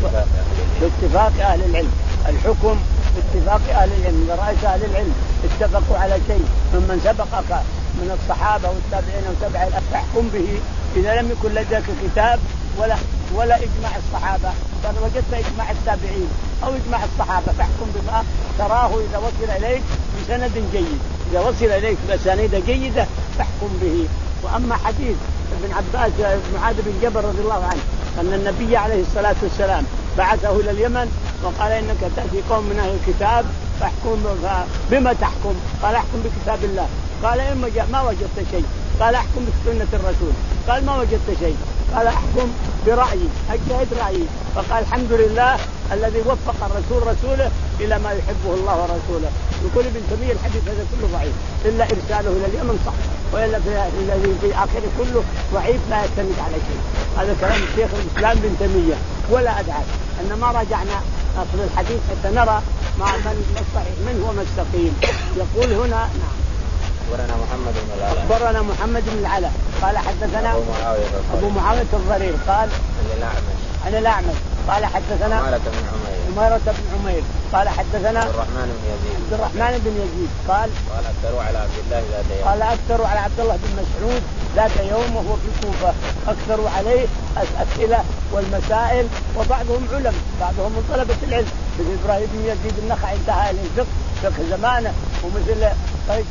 [SPEAKER 2] باتفاق أهل العلم. الحكم باتفاق أهل العلم. إذا رأيت أهل العلم اتفقوا على شيء ممن سبقك من الصحابة والتابعين وتبع فاحكم به. إذا لم يكن لديك كتاب ولا ولا إجماع الصحابة بل وجدت إجماع التابعين أو إجماع الصحابة فاحكم بما تراه إذا وصل إليك بسند جيد. إذا وصل إليك بسند جيدة فاحكم به. وأما حديث ابن عباس معاذ بن جبل رضي الله عنه أن النبي عليه الصلاة والسلام بعثه إلى اليمن وقال إنك تأتي قوم من أهل الكتاب فاحكم بما تحكم. قال احكم بكتاب الله. قال إما ما وجدت شيء. قال احكم بسنة الرسول. قال ما وجدت شيء. قال احكم برأيي اجتهد رأيي. فقال الحمد لله الذي وفق الرسول رسوله إلى ما يحبه الله ورسوله. يقول ابن تيمية الحديث هذا كله ضعيف إلا إرساله إلى اليمن صح وإلا الذي في آخره كله ضعيف لا يعتمد على شيء. هذا كلام الشيخ الإسلام ابن تيمية ولا أدعى أن ما رجعنا أصل الحديث حتى نرى مع من الصحيح من هو مستقيم. يقول هنا نعم
[SPEAKER 1] أخبرنا محمد بن العلاء
[SPEAKER 2] أخبرنا محمد بن العلاء قال حدثنا
[SPEAKER 1] أبو معاوية
[SPEAKER 2] أبو معاوية الضرير قال
[SPEAKER 1] عن الأعمش
[SPEAKER 2] عن الأعمش قال حدثنا
[SPEAKER 1] عمارة بن عمير
[SPEAKER 2] عمارة بن عمير قال حدثنا
[SPEAKER 1] عبد الرحمن بن يزيد
[SPEAKER 2] عبد الرحمن بن يزيد قال
[SPEAKER 1] قال أكثروا على عبد الله ذات يوم
[SPEAKER 2] قال أكثروا على عبد الله بن مسعود ذات يوم وهو في الكوفة أكثروا عليه الأسئلة والمسائل وبعضهم علم بعضهم من طلبة العلم مثل إبراهيم بن يزيد النخعي انتهى إلى الفقه فقه زمانه ومثل قيس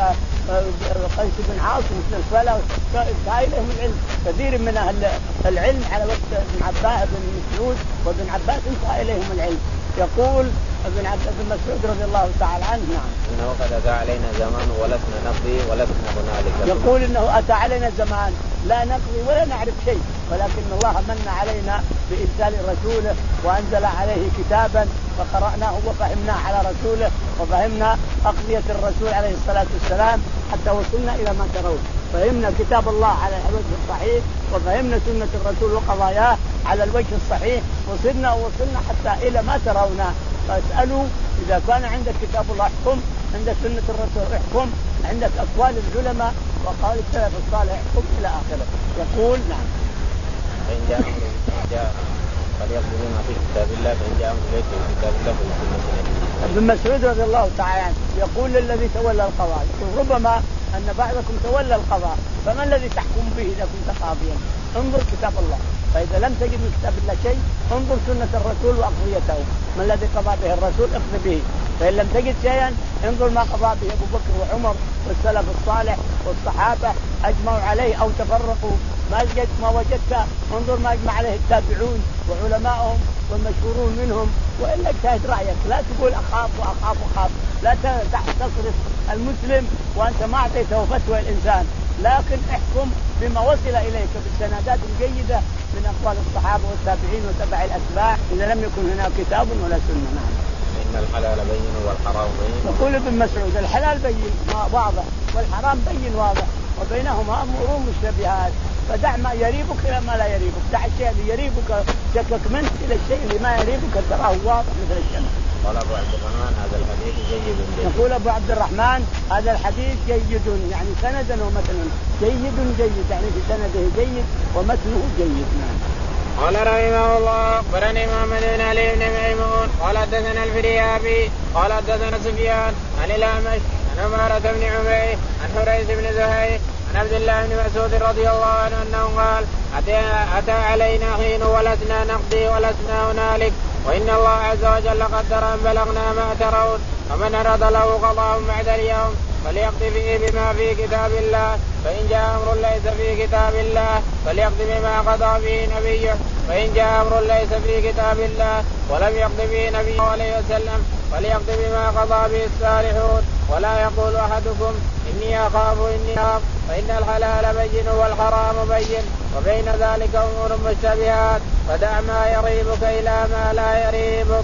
[SPEAKER 2] قيس بن عاصم مثل الفلا انتهى إليهم العلم. كثير من أهل العلم على وقت ابن عباس بن مسعود وابن عباس انتهى إليهم العلم يقول ابن عبد ابن مسعود رضي الله تعالى عنه نعم
[SPEAKER 1] انه قد اتى علينا زمان ولسنا نقضي ولسنا هنالك.
[SPEAKER 2] يقول انه اتى علينا زمان لا نقضي ولا نعرف شيء، ولكن الله من علينا بإرسال رسوله وانزل عليه كتابا فقرأناه وفهمناه على رسوله وفهمنا أقضية الرسول عليه الصلاة والسلام حتى وصلنا إلى ما ترون. فهمنا كتاب الله على الوجه الصحيح وفهمنا سنة الرسول وقضاياه على الوجه الصحيح وصلنا ووصلنا حتى إلى ما ترون. فاسألوا إذا كان عندك كتاب الله احكم، عندك سنة الرسول احكم، عندك أقوال العلماء وقال السلف الصالح احكم إلى آخره. يقول نعم
[SPEAKER 1] فإن جاء جاء فليقضي ما في كتاب الله فإن جاء ليس في كتاب الله فليقضي ما في.
[SPEAKER 2] ابن مسعود رضي الله تعالى عنه يقول للذي تولى القضاء يقول ربما أن بعضكم تولى القضاء فما الذي تحكم به إذا كنت قاضيا؟ انظر كتاب الله، فإذا لم تجد من كتاب الله شيء انظر سنة الرسول وأقضيته، ما الذي قضى به الرسول اقض به، فإن لم تجد شيئا انظر ما قضى به أبو بكر وعمر والسلف الصالح والصحابة أجمعوا عليه أو تفرقوا، ما وجدت ما وجدت انظر ما أجمع عليه التابعون وعلمائهم والمشهورون منهم، وإلا اجتهد رأيك، لا تقول أخاف وأخاف وأخاف، لا تصرف المسلم وأنت ما أعطيته فتوى الإنسان، لكن احكم بما وصل إليك بالسندات الجيدة من أقوال الصحابة والتابعين وتبع الأتباع إذا لم يكن هناك كتاب ولا سنة. نعم.
[SPEAKER 1] إن الحلال بين والحرام بين.
[SPEAKER 2] يقول ابن مسعود الحلال بين واضح والحرام بين واضح وبينهما أمور مشتبهات، فدع ما يريبك إلى ما لا يريبك، دع الشيء اللي يريبك شكك منه إلى الشيء اللي ما يريبك تراه واضح مثل الشمس.
[SPEAKER 1] قال أبو عبد الرحمن هذا الحديث جيد جيد.
[SPEAKER 2] يقول أبو عبد الرحمن هذا الحديث جيد يعني سندا ومتنا جيد جيد يعني في سنده جيد ومتنه جيد. نعم.
[SPEAKER 1] قال رحمه الله أخبرني محمد بن علي بن ميمون قال حدثنا الفريابي قال حدثنا سفيان عن الأعمش عن عمارة بن عمير عن حريث بن زهير عن عبد الله بن مسعود رضي الله عنه أنه قال أتى, أتى علينا حين ولسنا نقضي ولسنا هنالك وإن الله عز وجل قدر أن بلغنا ما ترون ومن أراد له قضاء بعد اليوم فليقضي فيه بما في كتاب الله فإن جاء أمر ليس في كتاب الله فليقضي بما قضى به نبيه فإن جاء أمر ليس في كتاب الله ولم يقضي به نبيه عليه وسلم فليقضي بما قضى به الصالحون ولا يقول أحدكم إني أخاف إني أخاف فإن الحلال بين والحرام بين وبين ذلك أمور مشتبهات فدع ما يريبك إلى ما لا يريبك.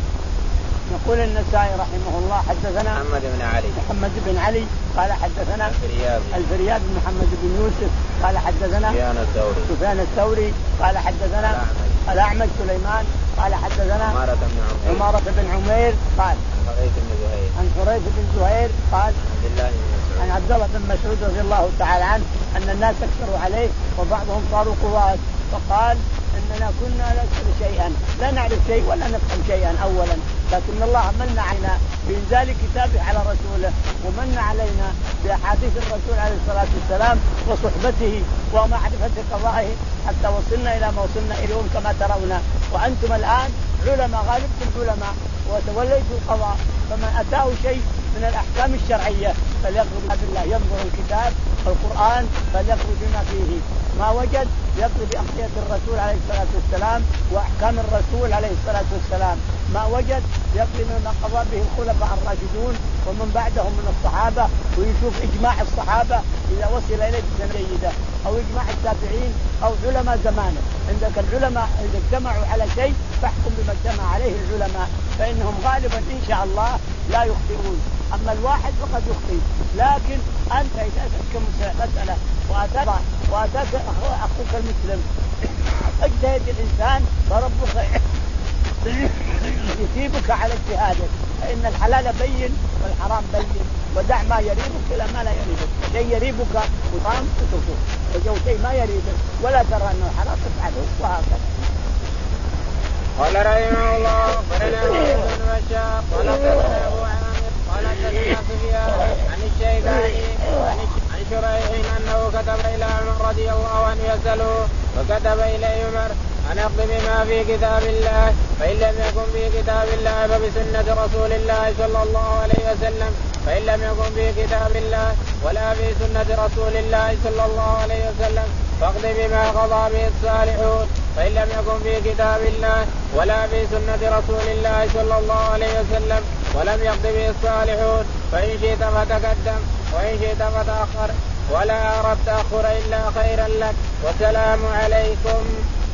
[SPEAKER 2] يقول النسائي رحمه الله حدثنا
[SPEAKER 1] محمد بن علي
[SPEAKER 2] محمد بن علي قال حدثنا
[SPEAKER 1] الفريابي
[SPEAKER 2] الفريابي محمد بن يوسف قال حدثنا
[SPEAKER 1] سفيان الثوري
[SPEAKER 2] سفيان الثوري قال حدثنا الأعمش سليمان قال حدثنا
[SPEAKER 1] عمارة بن عمير
[SPEAKER 2] عمارة بن عمير قال
[SPEAKER 1] عن حريث بن زهير
[SPEAKER 2] عن حريث بن زهير قال
[SPEAKER 1] عبد الله بن مسعود
[SPEAKER 2] عن عبد الله بن مسعود رضي الله تعالى عنه أن الناس أكثروا عليه وبعضهم صاروا قضاة فقال إننا كنا نسأل شيئا لا نعرف شيء ولا نفهم شيئا أولا، لكن الله من علينا بإنزال كتابه على رسوله ومن علينا بأحاديث الرسول عليه الصلاة والسلام وصحبته ومعرفة قضائه حتى وصلنا إلى ما وصلنا إليهم كما ترون. وأنتم الآن علماء غالبكم علماء وتوليتوا القضاء، فمن أتاه شيء من الأحكام الشرعية فليقضي بكتاب الله، ينظر الكتاب القرآن فليقضي بما فيه، ما وجد يقضي بأقضية الرسول عليه الصلاة والسلام وأحكام الرسول عليه الصلاة والسلام، ما وجد يقضي مما قضى به الخلفاء الراشدون ومن بعدهم من الصحابة ويشوف إجماع الصحابة إذا وصل إليه بسنة جيدة أو إجماع التابعين أو علماء زمانه. عندك العلماء إذا اجتمعوا على شيء فاحكم بما اجتمع عليه العلماء فإنهم غالبا إن شاء الله لا يخطئون، أما الواحد فقد يخطئ. لكن أنت إذا أتتك مسألة وأتاك وأتاك أخوك المسلم اجتهد الإنسان فربك يثيبك على اجتهادك، فإن الحلال بين والحرام بين ودع ما يريبك إلى ما لا يريبك، شيء يريبك وطعم تتركه وجو شيء ما يريبك ولا ترى أنه حرام تفعله وهكذا.
[SPEAKER 1] قال رحمه الله فرنا بن بشار قال حدثنا أبو عامر قال حدثنا سفيان عن الشيباني عن شريح أنه كتب إلى عمر رضي الله عنه يسأله وكتب إليه عمر أن اقض بما في كتاب الله فإن لم يكن في كتاب الله فبسنة رسول الله صلى الله عليه وسلم فإن لم يكن في كتاب الله ولا في سنة رسول الله صلى الله عليه وسلم فاقض بما قضى به الصالحون فإن لم يكن في كتاب الله ولا في سنة رسول الله صلى الله عليه وسلم ولم يقض به الصالحون فإن شئت فتقدم وإن شئت فتأخر ولا أرى التأخر إلا خيرا لك والسلام عليكم.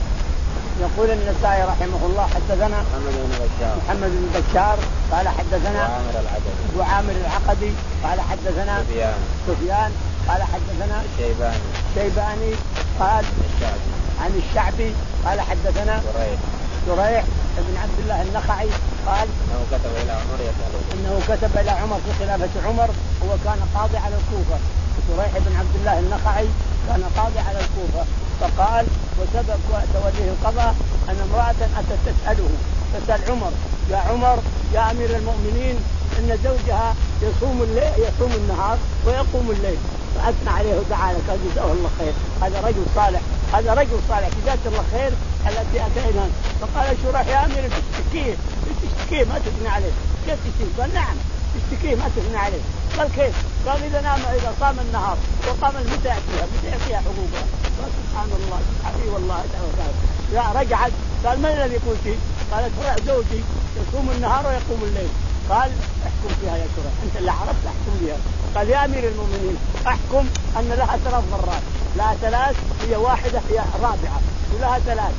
[SPEAKER 2] يقول النسائي رحمه الله حدثنا
[SPEAKER 1] محمد بن بشار
[SPEAKER 2] محمد بن بشار قال حدثنا
[SPEAKER 1] وعامر العقدي
[SPEAKER 2] أبو عامر العقدي قال حدثنا
[SPEAKER 1] سفيان
[SPEAKER 2] سفيان قال حدثنا
[SPEAKER 1] الشيباني
[SPEAKER 2] شيباني قال
[SPEAKER 1] الشعبي
[SPEAKER 2] عن الشعبي قال حدثنا
[SPEAKER 1] شريح
[SPEAKER 2] شريح بن عبد الله النخعي قال
[SPEAKER 1] انه كتب الى عمر يسأله
[SPEAKER 2] انه كتب الى عمر في خلافه عمر هو كان قاضي على الكوفه. شريح بن عبد الله النخعي كان قاضي على الكوفه فقال وسبب توليه القضاء ان امراه اتت تساله تسال عمر يا عمر يا امير المؤمنين ان زوجها يصوم الليل يصوم النهار ويقوم الليل فاثنى عليه ودعا له قال جزاه الله خير هذا رجل صالح هذا رجل صالح جزاك الله خير التي اتينا. فقال شريح يا امير تشتكيه تشتكيه ما تثني عليه كيف تشتكيه؟ قال نعم تشتكيه ما تثني عليه. قال كيف؟ قال اذا نام اذا صام النهار وقام متى ياتيها متى ياتيها حقوقها. قال سبحان الله سبحانه والله تعالى. رجعت قال من الذي قلت؟ قالت زوجي يصوم النهار ويقوم الليل. قال احكم فيها يا شريح انت اللي عرفت احكم فيها. قال يا امير المؤمنين احكم ان لها ثلاث مرات لها ثلاث هي واحده هي رابعه ولها ثلاث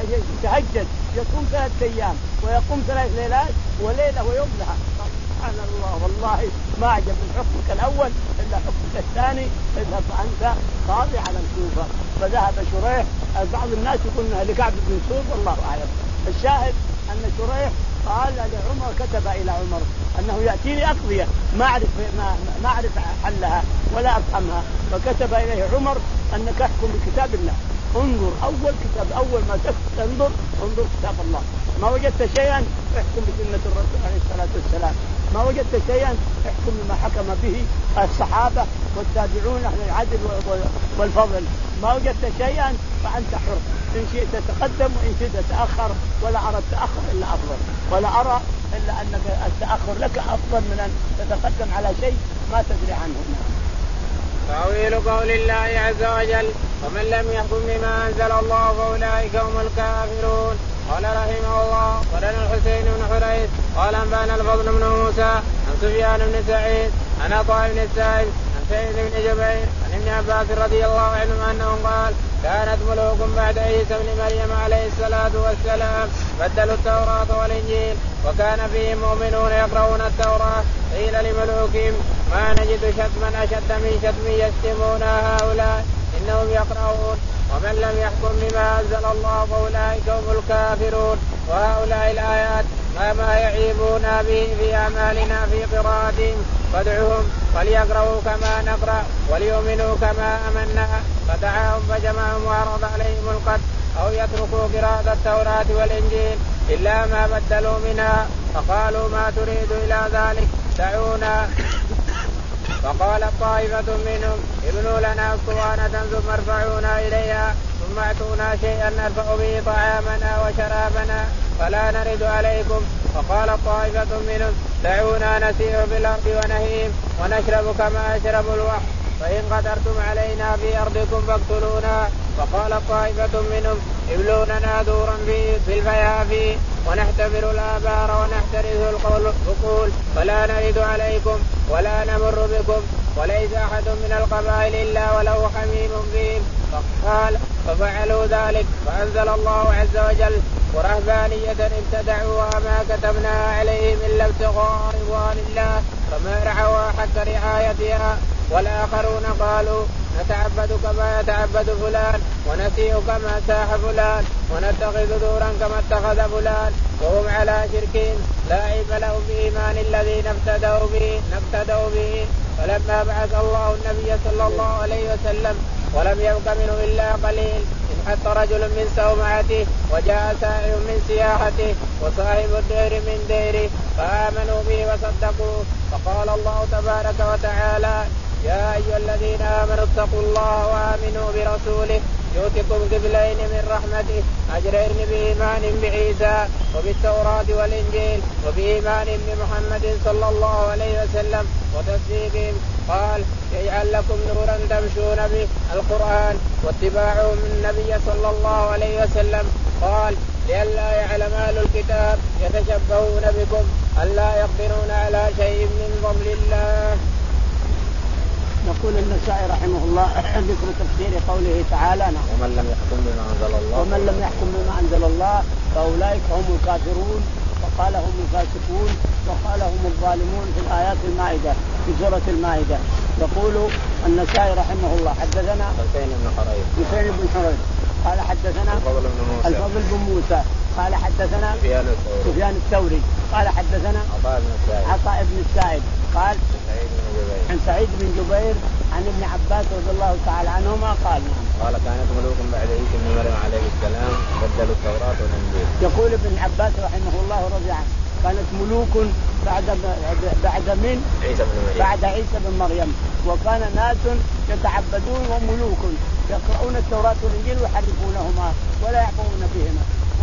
[SPEAKER 2] يتهجد يصوم ثلاث ايام ويقوم ثلاث ليلات وليله ويوم لها. سبحان الله والله ما عجب من حكمك الاول الا حكمك الثاني اذهب فانت قاضي على الكوفه. فذهب شريح بعض الناس يقولون لكعب بن سود والله اعلم. الشاهد ان شريح قال لعمر كتب الى عمر انه ياتيني اقضيه ما اعرف ما, ما اعرف حلها ولا افهمها فكتب اليه عمر انك احكم بكتاب الله. انظر اول كتاب اول ما تنظر انظر كتاب الله ما وجدت شيئا احكم بسنه الرسول عليه الصلاه والسلام ما وجدت شيئا احكم بما حكم به الصحابه والتابعون اهل العدل والفضل ما وجدت شيئا فانت حر ان شئت تقدم وان شئت تاخر ولا ارى التاخر الا افضل ولا ارى الا انك التاخر لك افضل من ان تتقدم على شيء ما تدري عنه.
[SPEAKER 1] تأويل قول الله عز وجل ومن لم يحكم بما أنزل الله فأولئك هم الكافرون. قال رحمه الله قالنا الحسين بن حريث قال أنبانا الفضل بن موسى عن سفيان بن سعيد عن عطاء بن السائب عن سعيد بن جبير عن ابن عباس رضي الله عنه أنه قال كانت ملوك بعد عيسى بن مريم عليه الصلاة والسلام بدلوا التوراة والإنجيل وكان فيهم مؤمنون يقرؤون التوراة قيل لملوكهم ما نجد شتما أشد من شتم يشتمون هؤلاء إنهم يقرؤون ومن لم يحكم بما أنزل الله فأولئك هم الكافرون. وهؤلاء الآيات ما ما يعيبون به في أعمالنا في قراءتهم فادعوهم فليقرؤوا كما نقرأ وليؤمنوا كما أمنا فدعاهم فجمعهم وعرض عليهم القتل أو يتركوا قراءة التوراة والإنجيل إلا ما بدلوا منها فقالوا ما تريد إلى ذلك دعونا. فقال طائفة منهم ابنوا لنا اسطوانة ثم ارفعونا إليها ثم اعطونا شيئا نرفع به طعامنا وشرابنا فلا نرد عليكم. فقال طائفة منهم دعونا نسير بالأرض ونهيم ونشرب كما يشرب الوحش فإن قدرتم علينا في أرضكم فاقتلونا. فقال طائفة منهم ابلوا لنا دورا في الفيافي ونحتمر الآبار ونحترز العقول فلا نرد عليكم ولا نمر بكم وليس أحد من القبائل إلا وله حميم بهم. فقال ففعلوا ذلك فأنزل الله عز وجل ورهبانية ابتدعوها ما كتبناها عليهم إلا ابتغاء رضوان الله فما رعوا حق رعايتها. والآخرون قالوا نتعبد كما يتعبد فلان ونسيء كما ساح فلان ونتخذ دورا كما اتخذ فلان وهم على شركهم لا عيب لهم بإيمان الذين ابتدوا به نبتدوا به. فلما بعث الله النبي صلى الله عليه وسلم ولم يبق منه إلا قليل انحط رجل من سومعته وجاء سائح من سياحته وصاحب الدير من ديره فآمنوا به وصدقوه. فقال الله تبارك وتعالى يا أيها الذين آمنوا اتقوا الله وآمنوا برسوله يؤتكم كفلين من رحمته أجرين بإيمان بعيسى وبالتوراة والإنجيل وبإيمان بمحمد صلى الله عليه وسلم وتصديقهم قال يجعل لكم نورا تمشون به القرآن واتباعهم النبي صلى الله عليه وسلم. قال لئلا يعلم أهل الكتاب يتشبهون بكم ألا يقدرون على شيء من فضل الله.
[SPEAKER 2] يقول النسائي رحمه الله ذكر تفسير قوله تعالى
[SPEAKER 1] ومن لم يحكم بما أنزل الله
[SPEAKER 2] ومن لم يحكم بما أنزل الله فأولئك هم الكافرون وقال هم الفاسقون وقال هم الظالمون في الآيات المائدة في سورة المائدة. يقول النسائي رحمه الله حدثنا
[SPEAKER 1] حسين بن حريث
[SPEAKER 2] حسين بن حريث قال حدثنا
[SPEAKER 1] الفضل بن موسى
[SPEAKER 2] الفضل بن موسى قال حدثنا سفيان الثوري قال حدثنا
[SPEAKER 1] عطاء بن السائب
[SPEAKER 2] عطاء بن السائب قال عن سعيد بن جبير عن ابن عباس رضي الله تعالى عنهما قال
[SPEAKER 1] قال كانت ملوك بعد عيسى بن مريم عليه السلام بدلوا التوراة والإنجيل.
[SPEAKER 2] يقول ابن عباس رحمه الله رضي عنه كانت ملوك بعد بعد من
[SPEAKER 1] عيسى بن مريم
[SPEAKER 2] بعد عيسى بن مريم وكان ناس يتعبدون وملوك يقرؤون التوراة والإنجيل ويحرفونهما ولا يحكمون بهما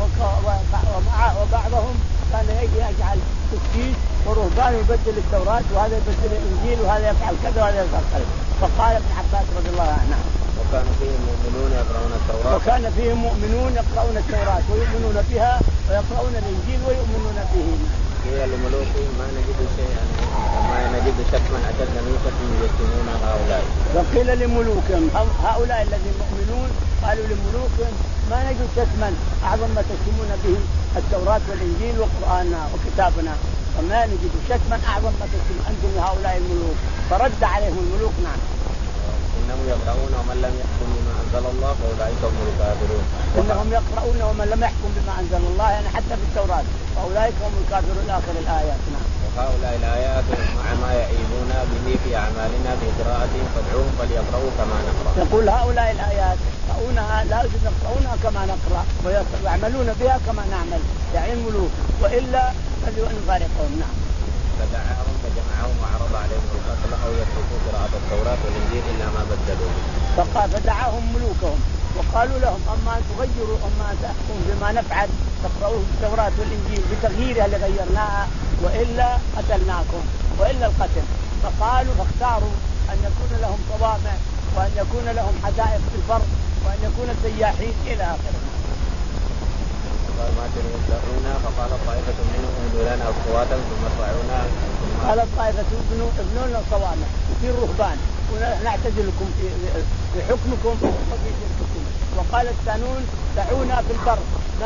[SPEAKER 2] وبعضهم كان يجعل تسكيت ورهبان يبدل التوراة وهذا يبدل الإنجيل وهذا يفعل كذا وهذا يفعل كذا. فقال ابن عباس رضي الله عنه
[SPEAKER 1] وكان فيهم مؤمنون يقرؤون التوراة
[SPEAKER 2] وكان فيهم مؤمنون يقرؤون التوراة ويؤمنون بها ويقرؤون الإنجيل ويؤمنون به.
[SPEAKER 1] قيل لملوكهم ما نجد شيئا ما نجد شكما أشد من شكم يجتمون هؤلاء.
[SPEAKER 2] وقيل لملوكهم هؤلاء الذين مؤمنون قالوا لملوكهم ما نجد شكما أعظم ما تشتمون به التوراة والإنجيل وقرآننا وكتابنا وما نجد شكما أعظم ما تشتم أنتم هؤلاء الملوك. فرد عليهم الملوك نعم
[SPEAKER 1] إنهم يقرؤون ومن لم يحكم بما أنزل الله فأولئك هم الكافرون.
[SPEAKER 2] إنهم يقرؤون ومن لم يحكم بما أنزل الله يعني حتى في التوراة فأولئك هم الكافرون آخر الآيات. نعم.
[SPEAKER 1] وهؤلاء الآيات مع ما يعيبون به في أعمالنا في قراءتهم فادعوهم فليقرؤوا كما نقرأ.
[SPEAKER 2] يقول هؤلاء الآيات يقرؤونها لازم يقرؤونها كما نقرأ ويعملون بها كما نعمل يعني الملوك وإلا فلينفرقهم. نعم.
[SPEAKER 1] فدعاهم فجمعهم وعرض عليهم القتل أو يتركوا قراءة التوراة والإنجيل إلا ما بدلوا.
[SPEAKER 2] فقال فدعاهم ملوكهم وقالوا لهم أما أن تغيروا أما أن تحكموا بما نفعل تقرؤوه التوراة والإنجيل بتغييرها اللي غيرناها وإلا قتلناكم وإلا القتل. فقالوا فاختاروا أن يكون لهم طوامع وأن يكون لهم حدائق في البر وأن يكون سياحين إلى آخره.
[SPEAKER 1] قال ما تنزلونا فقال طائفة منهم ابنوا لنا أخواتا ثم ارفعونا.
[SPEAKER 2] قال الطائفة ابنوا ابنوا لنا صوامع في الرهبان ونعتزلكم في في حكمكم وفي شرككم. وقال الثانون دعونا في البر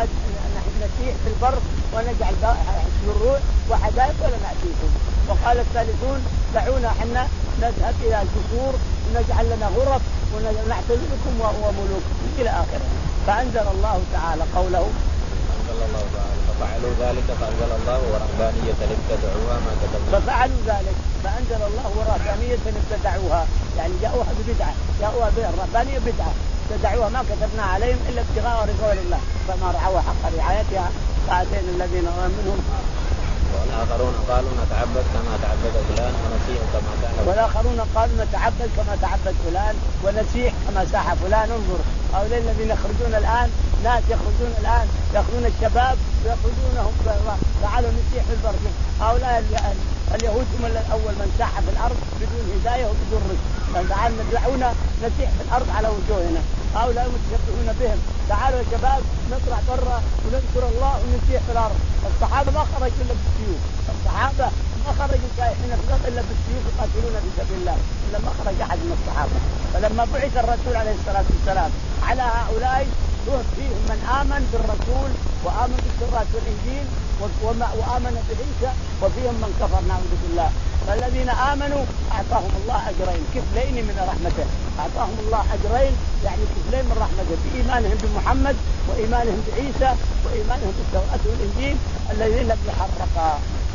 [SPEAKER 2] نسيح في البر ونجعل زروع وحدائق ولا نأتيكم. وقال الثالثون دعونا حنا نذهب إلى الجسور ونجعل لنا غرف ونعتزلكم وملوككم إلى آخره. فأنزل الله تعالى قوله
[SPEAKER 1] أنزل الله تعالى ففعلوا ذلك فأنزل الله ورهبانية ابتدعوها ما كتبنا.
[SPEAKER 2] ففعلوا ذلك فأنزل الله ورهبانية ابتدعوها يعني جاءوها ببدعة جاءوها بالرهبانية بدعة ابتدعوها ما كتبنا عليهم إلا ابتغاء رضوان الله فما رعوا حق رعايتها فآتينا الذين منهم.
[SPEAKER 1] والآخرون قالوا نتعبد كما تعبد فلان ونسيح كما كان.
[SPEAKER 2] والآخرون قالوا نتعبد كما تعبد فلان ونسيح كما ساح فلان. انظر هؤلاء الذين يخرجون الآن ناس يخرجون الآن يأخذون الشباب ويأخذونهم تعالوا نسيح في البر. هؤلاء اليهود هم الأول من ساح في الأرض بدون هداية وبدون رزق. تعالوا ندعونا نسيح في الأرض على وجوهنا. هؤلاء متشبهون بهم. تعالوا يا شباب نطلع برا ونذكر الله ونسيح في الأرض. الصحابة ما خرجوا إلا بالسيوف. الصحابة ما خرجوا سائحين في الأرض إلا بالسيوف يقاتلون في سبيل الله إلا ما خرج أحد من الصحابة. فلما بعث الرسول عليه الصلاة والسلام على هؤلاء فيهم من آمن بالرسول وآمن بالتوراة والإنجيل وآمن بعيسى وفيهم من كفر نعوذ بالله. فالذين آمنوا أعطاهم الله أجرين كفلين من رحمته. أعطاهم الله أجرين يعني كفلين من رحمته بإيمانهم بمحمد وإيمانهم بعيسى وإيمانهم بالتوراة والإنجيل الذين لم يحرقا.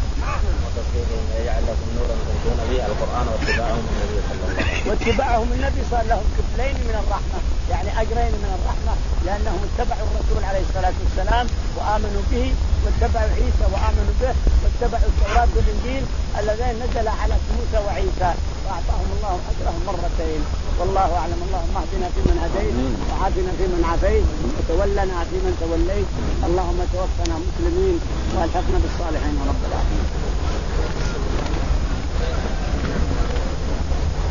[SPEAKER 1] وتصديقهم يجعل لكم نورا تمشون به القرآن واتباعهم النبي صلى الله عليه وسلم.
[SPEAKER 2] واتباعهم النبي صار لهم كفلين من الرحمة يعني أجرين من الرحمة لأنهم اتبعوا الرسول عليه الصلاة والسلام وآمنوا به واتبعوا عيسى وآمنوا به واتبعوا التوراة والإنجيل الذين نزل على موسى وعيسى فأعطاهم الله أجرهم مرتين. والله أعلم. اللهم اهدنا فيمن هديت وعافنا فيمن عافيت وتولنا فيمن توليت. اللهم توفنا مسلمين والحقنا بالصالحين رب العالمين.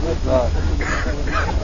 [SPEAKER 3] آه.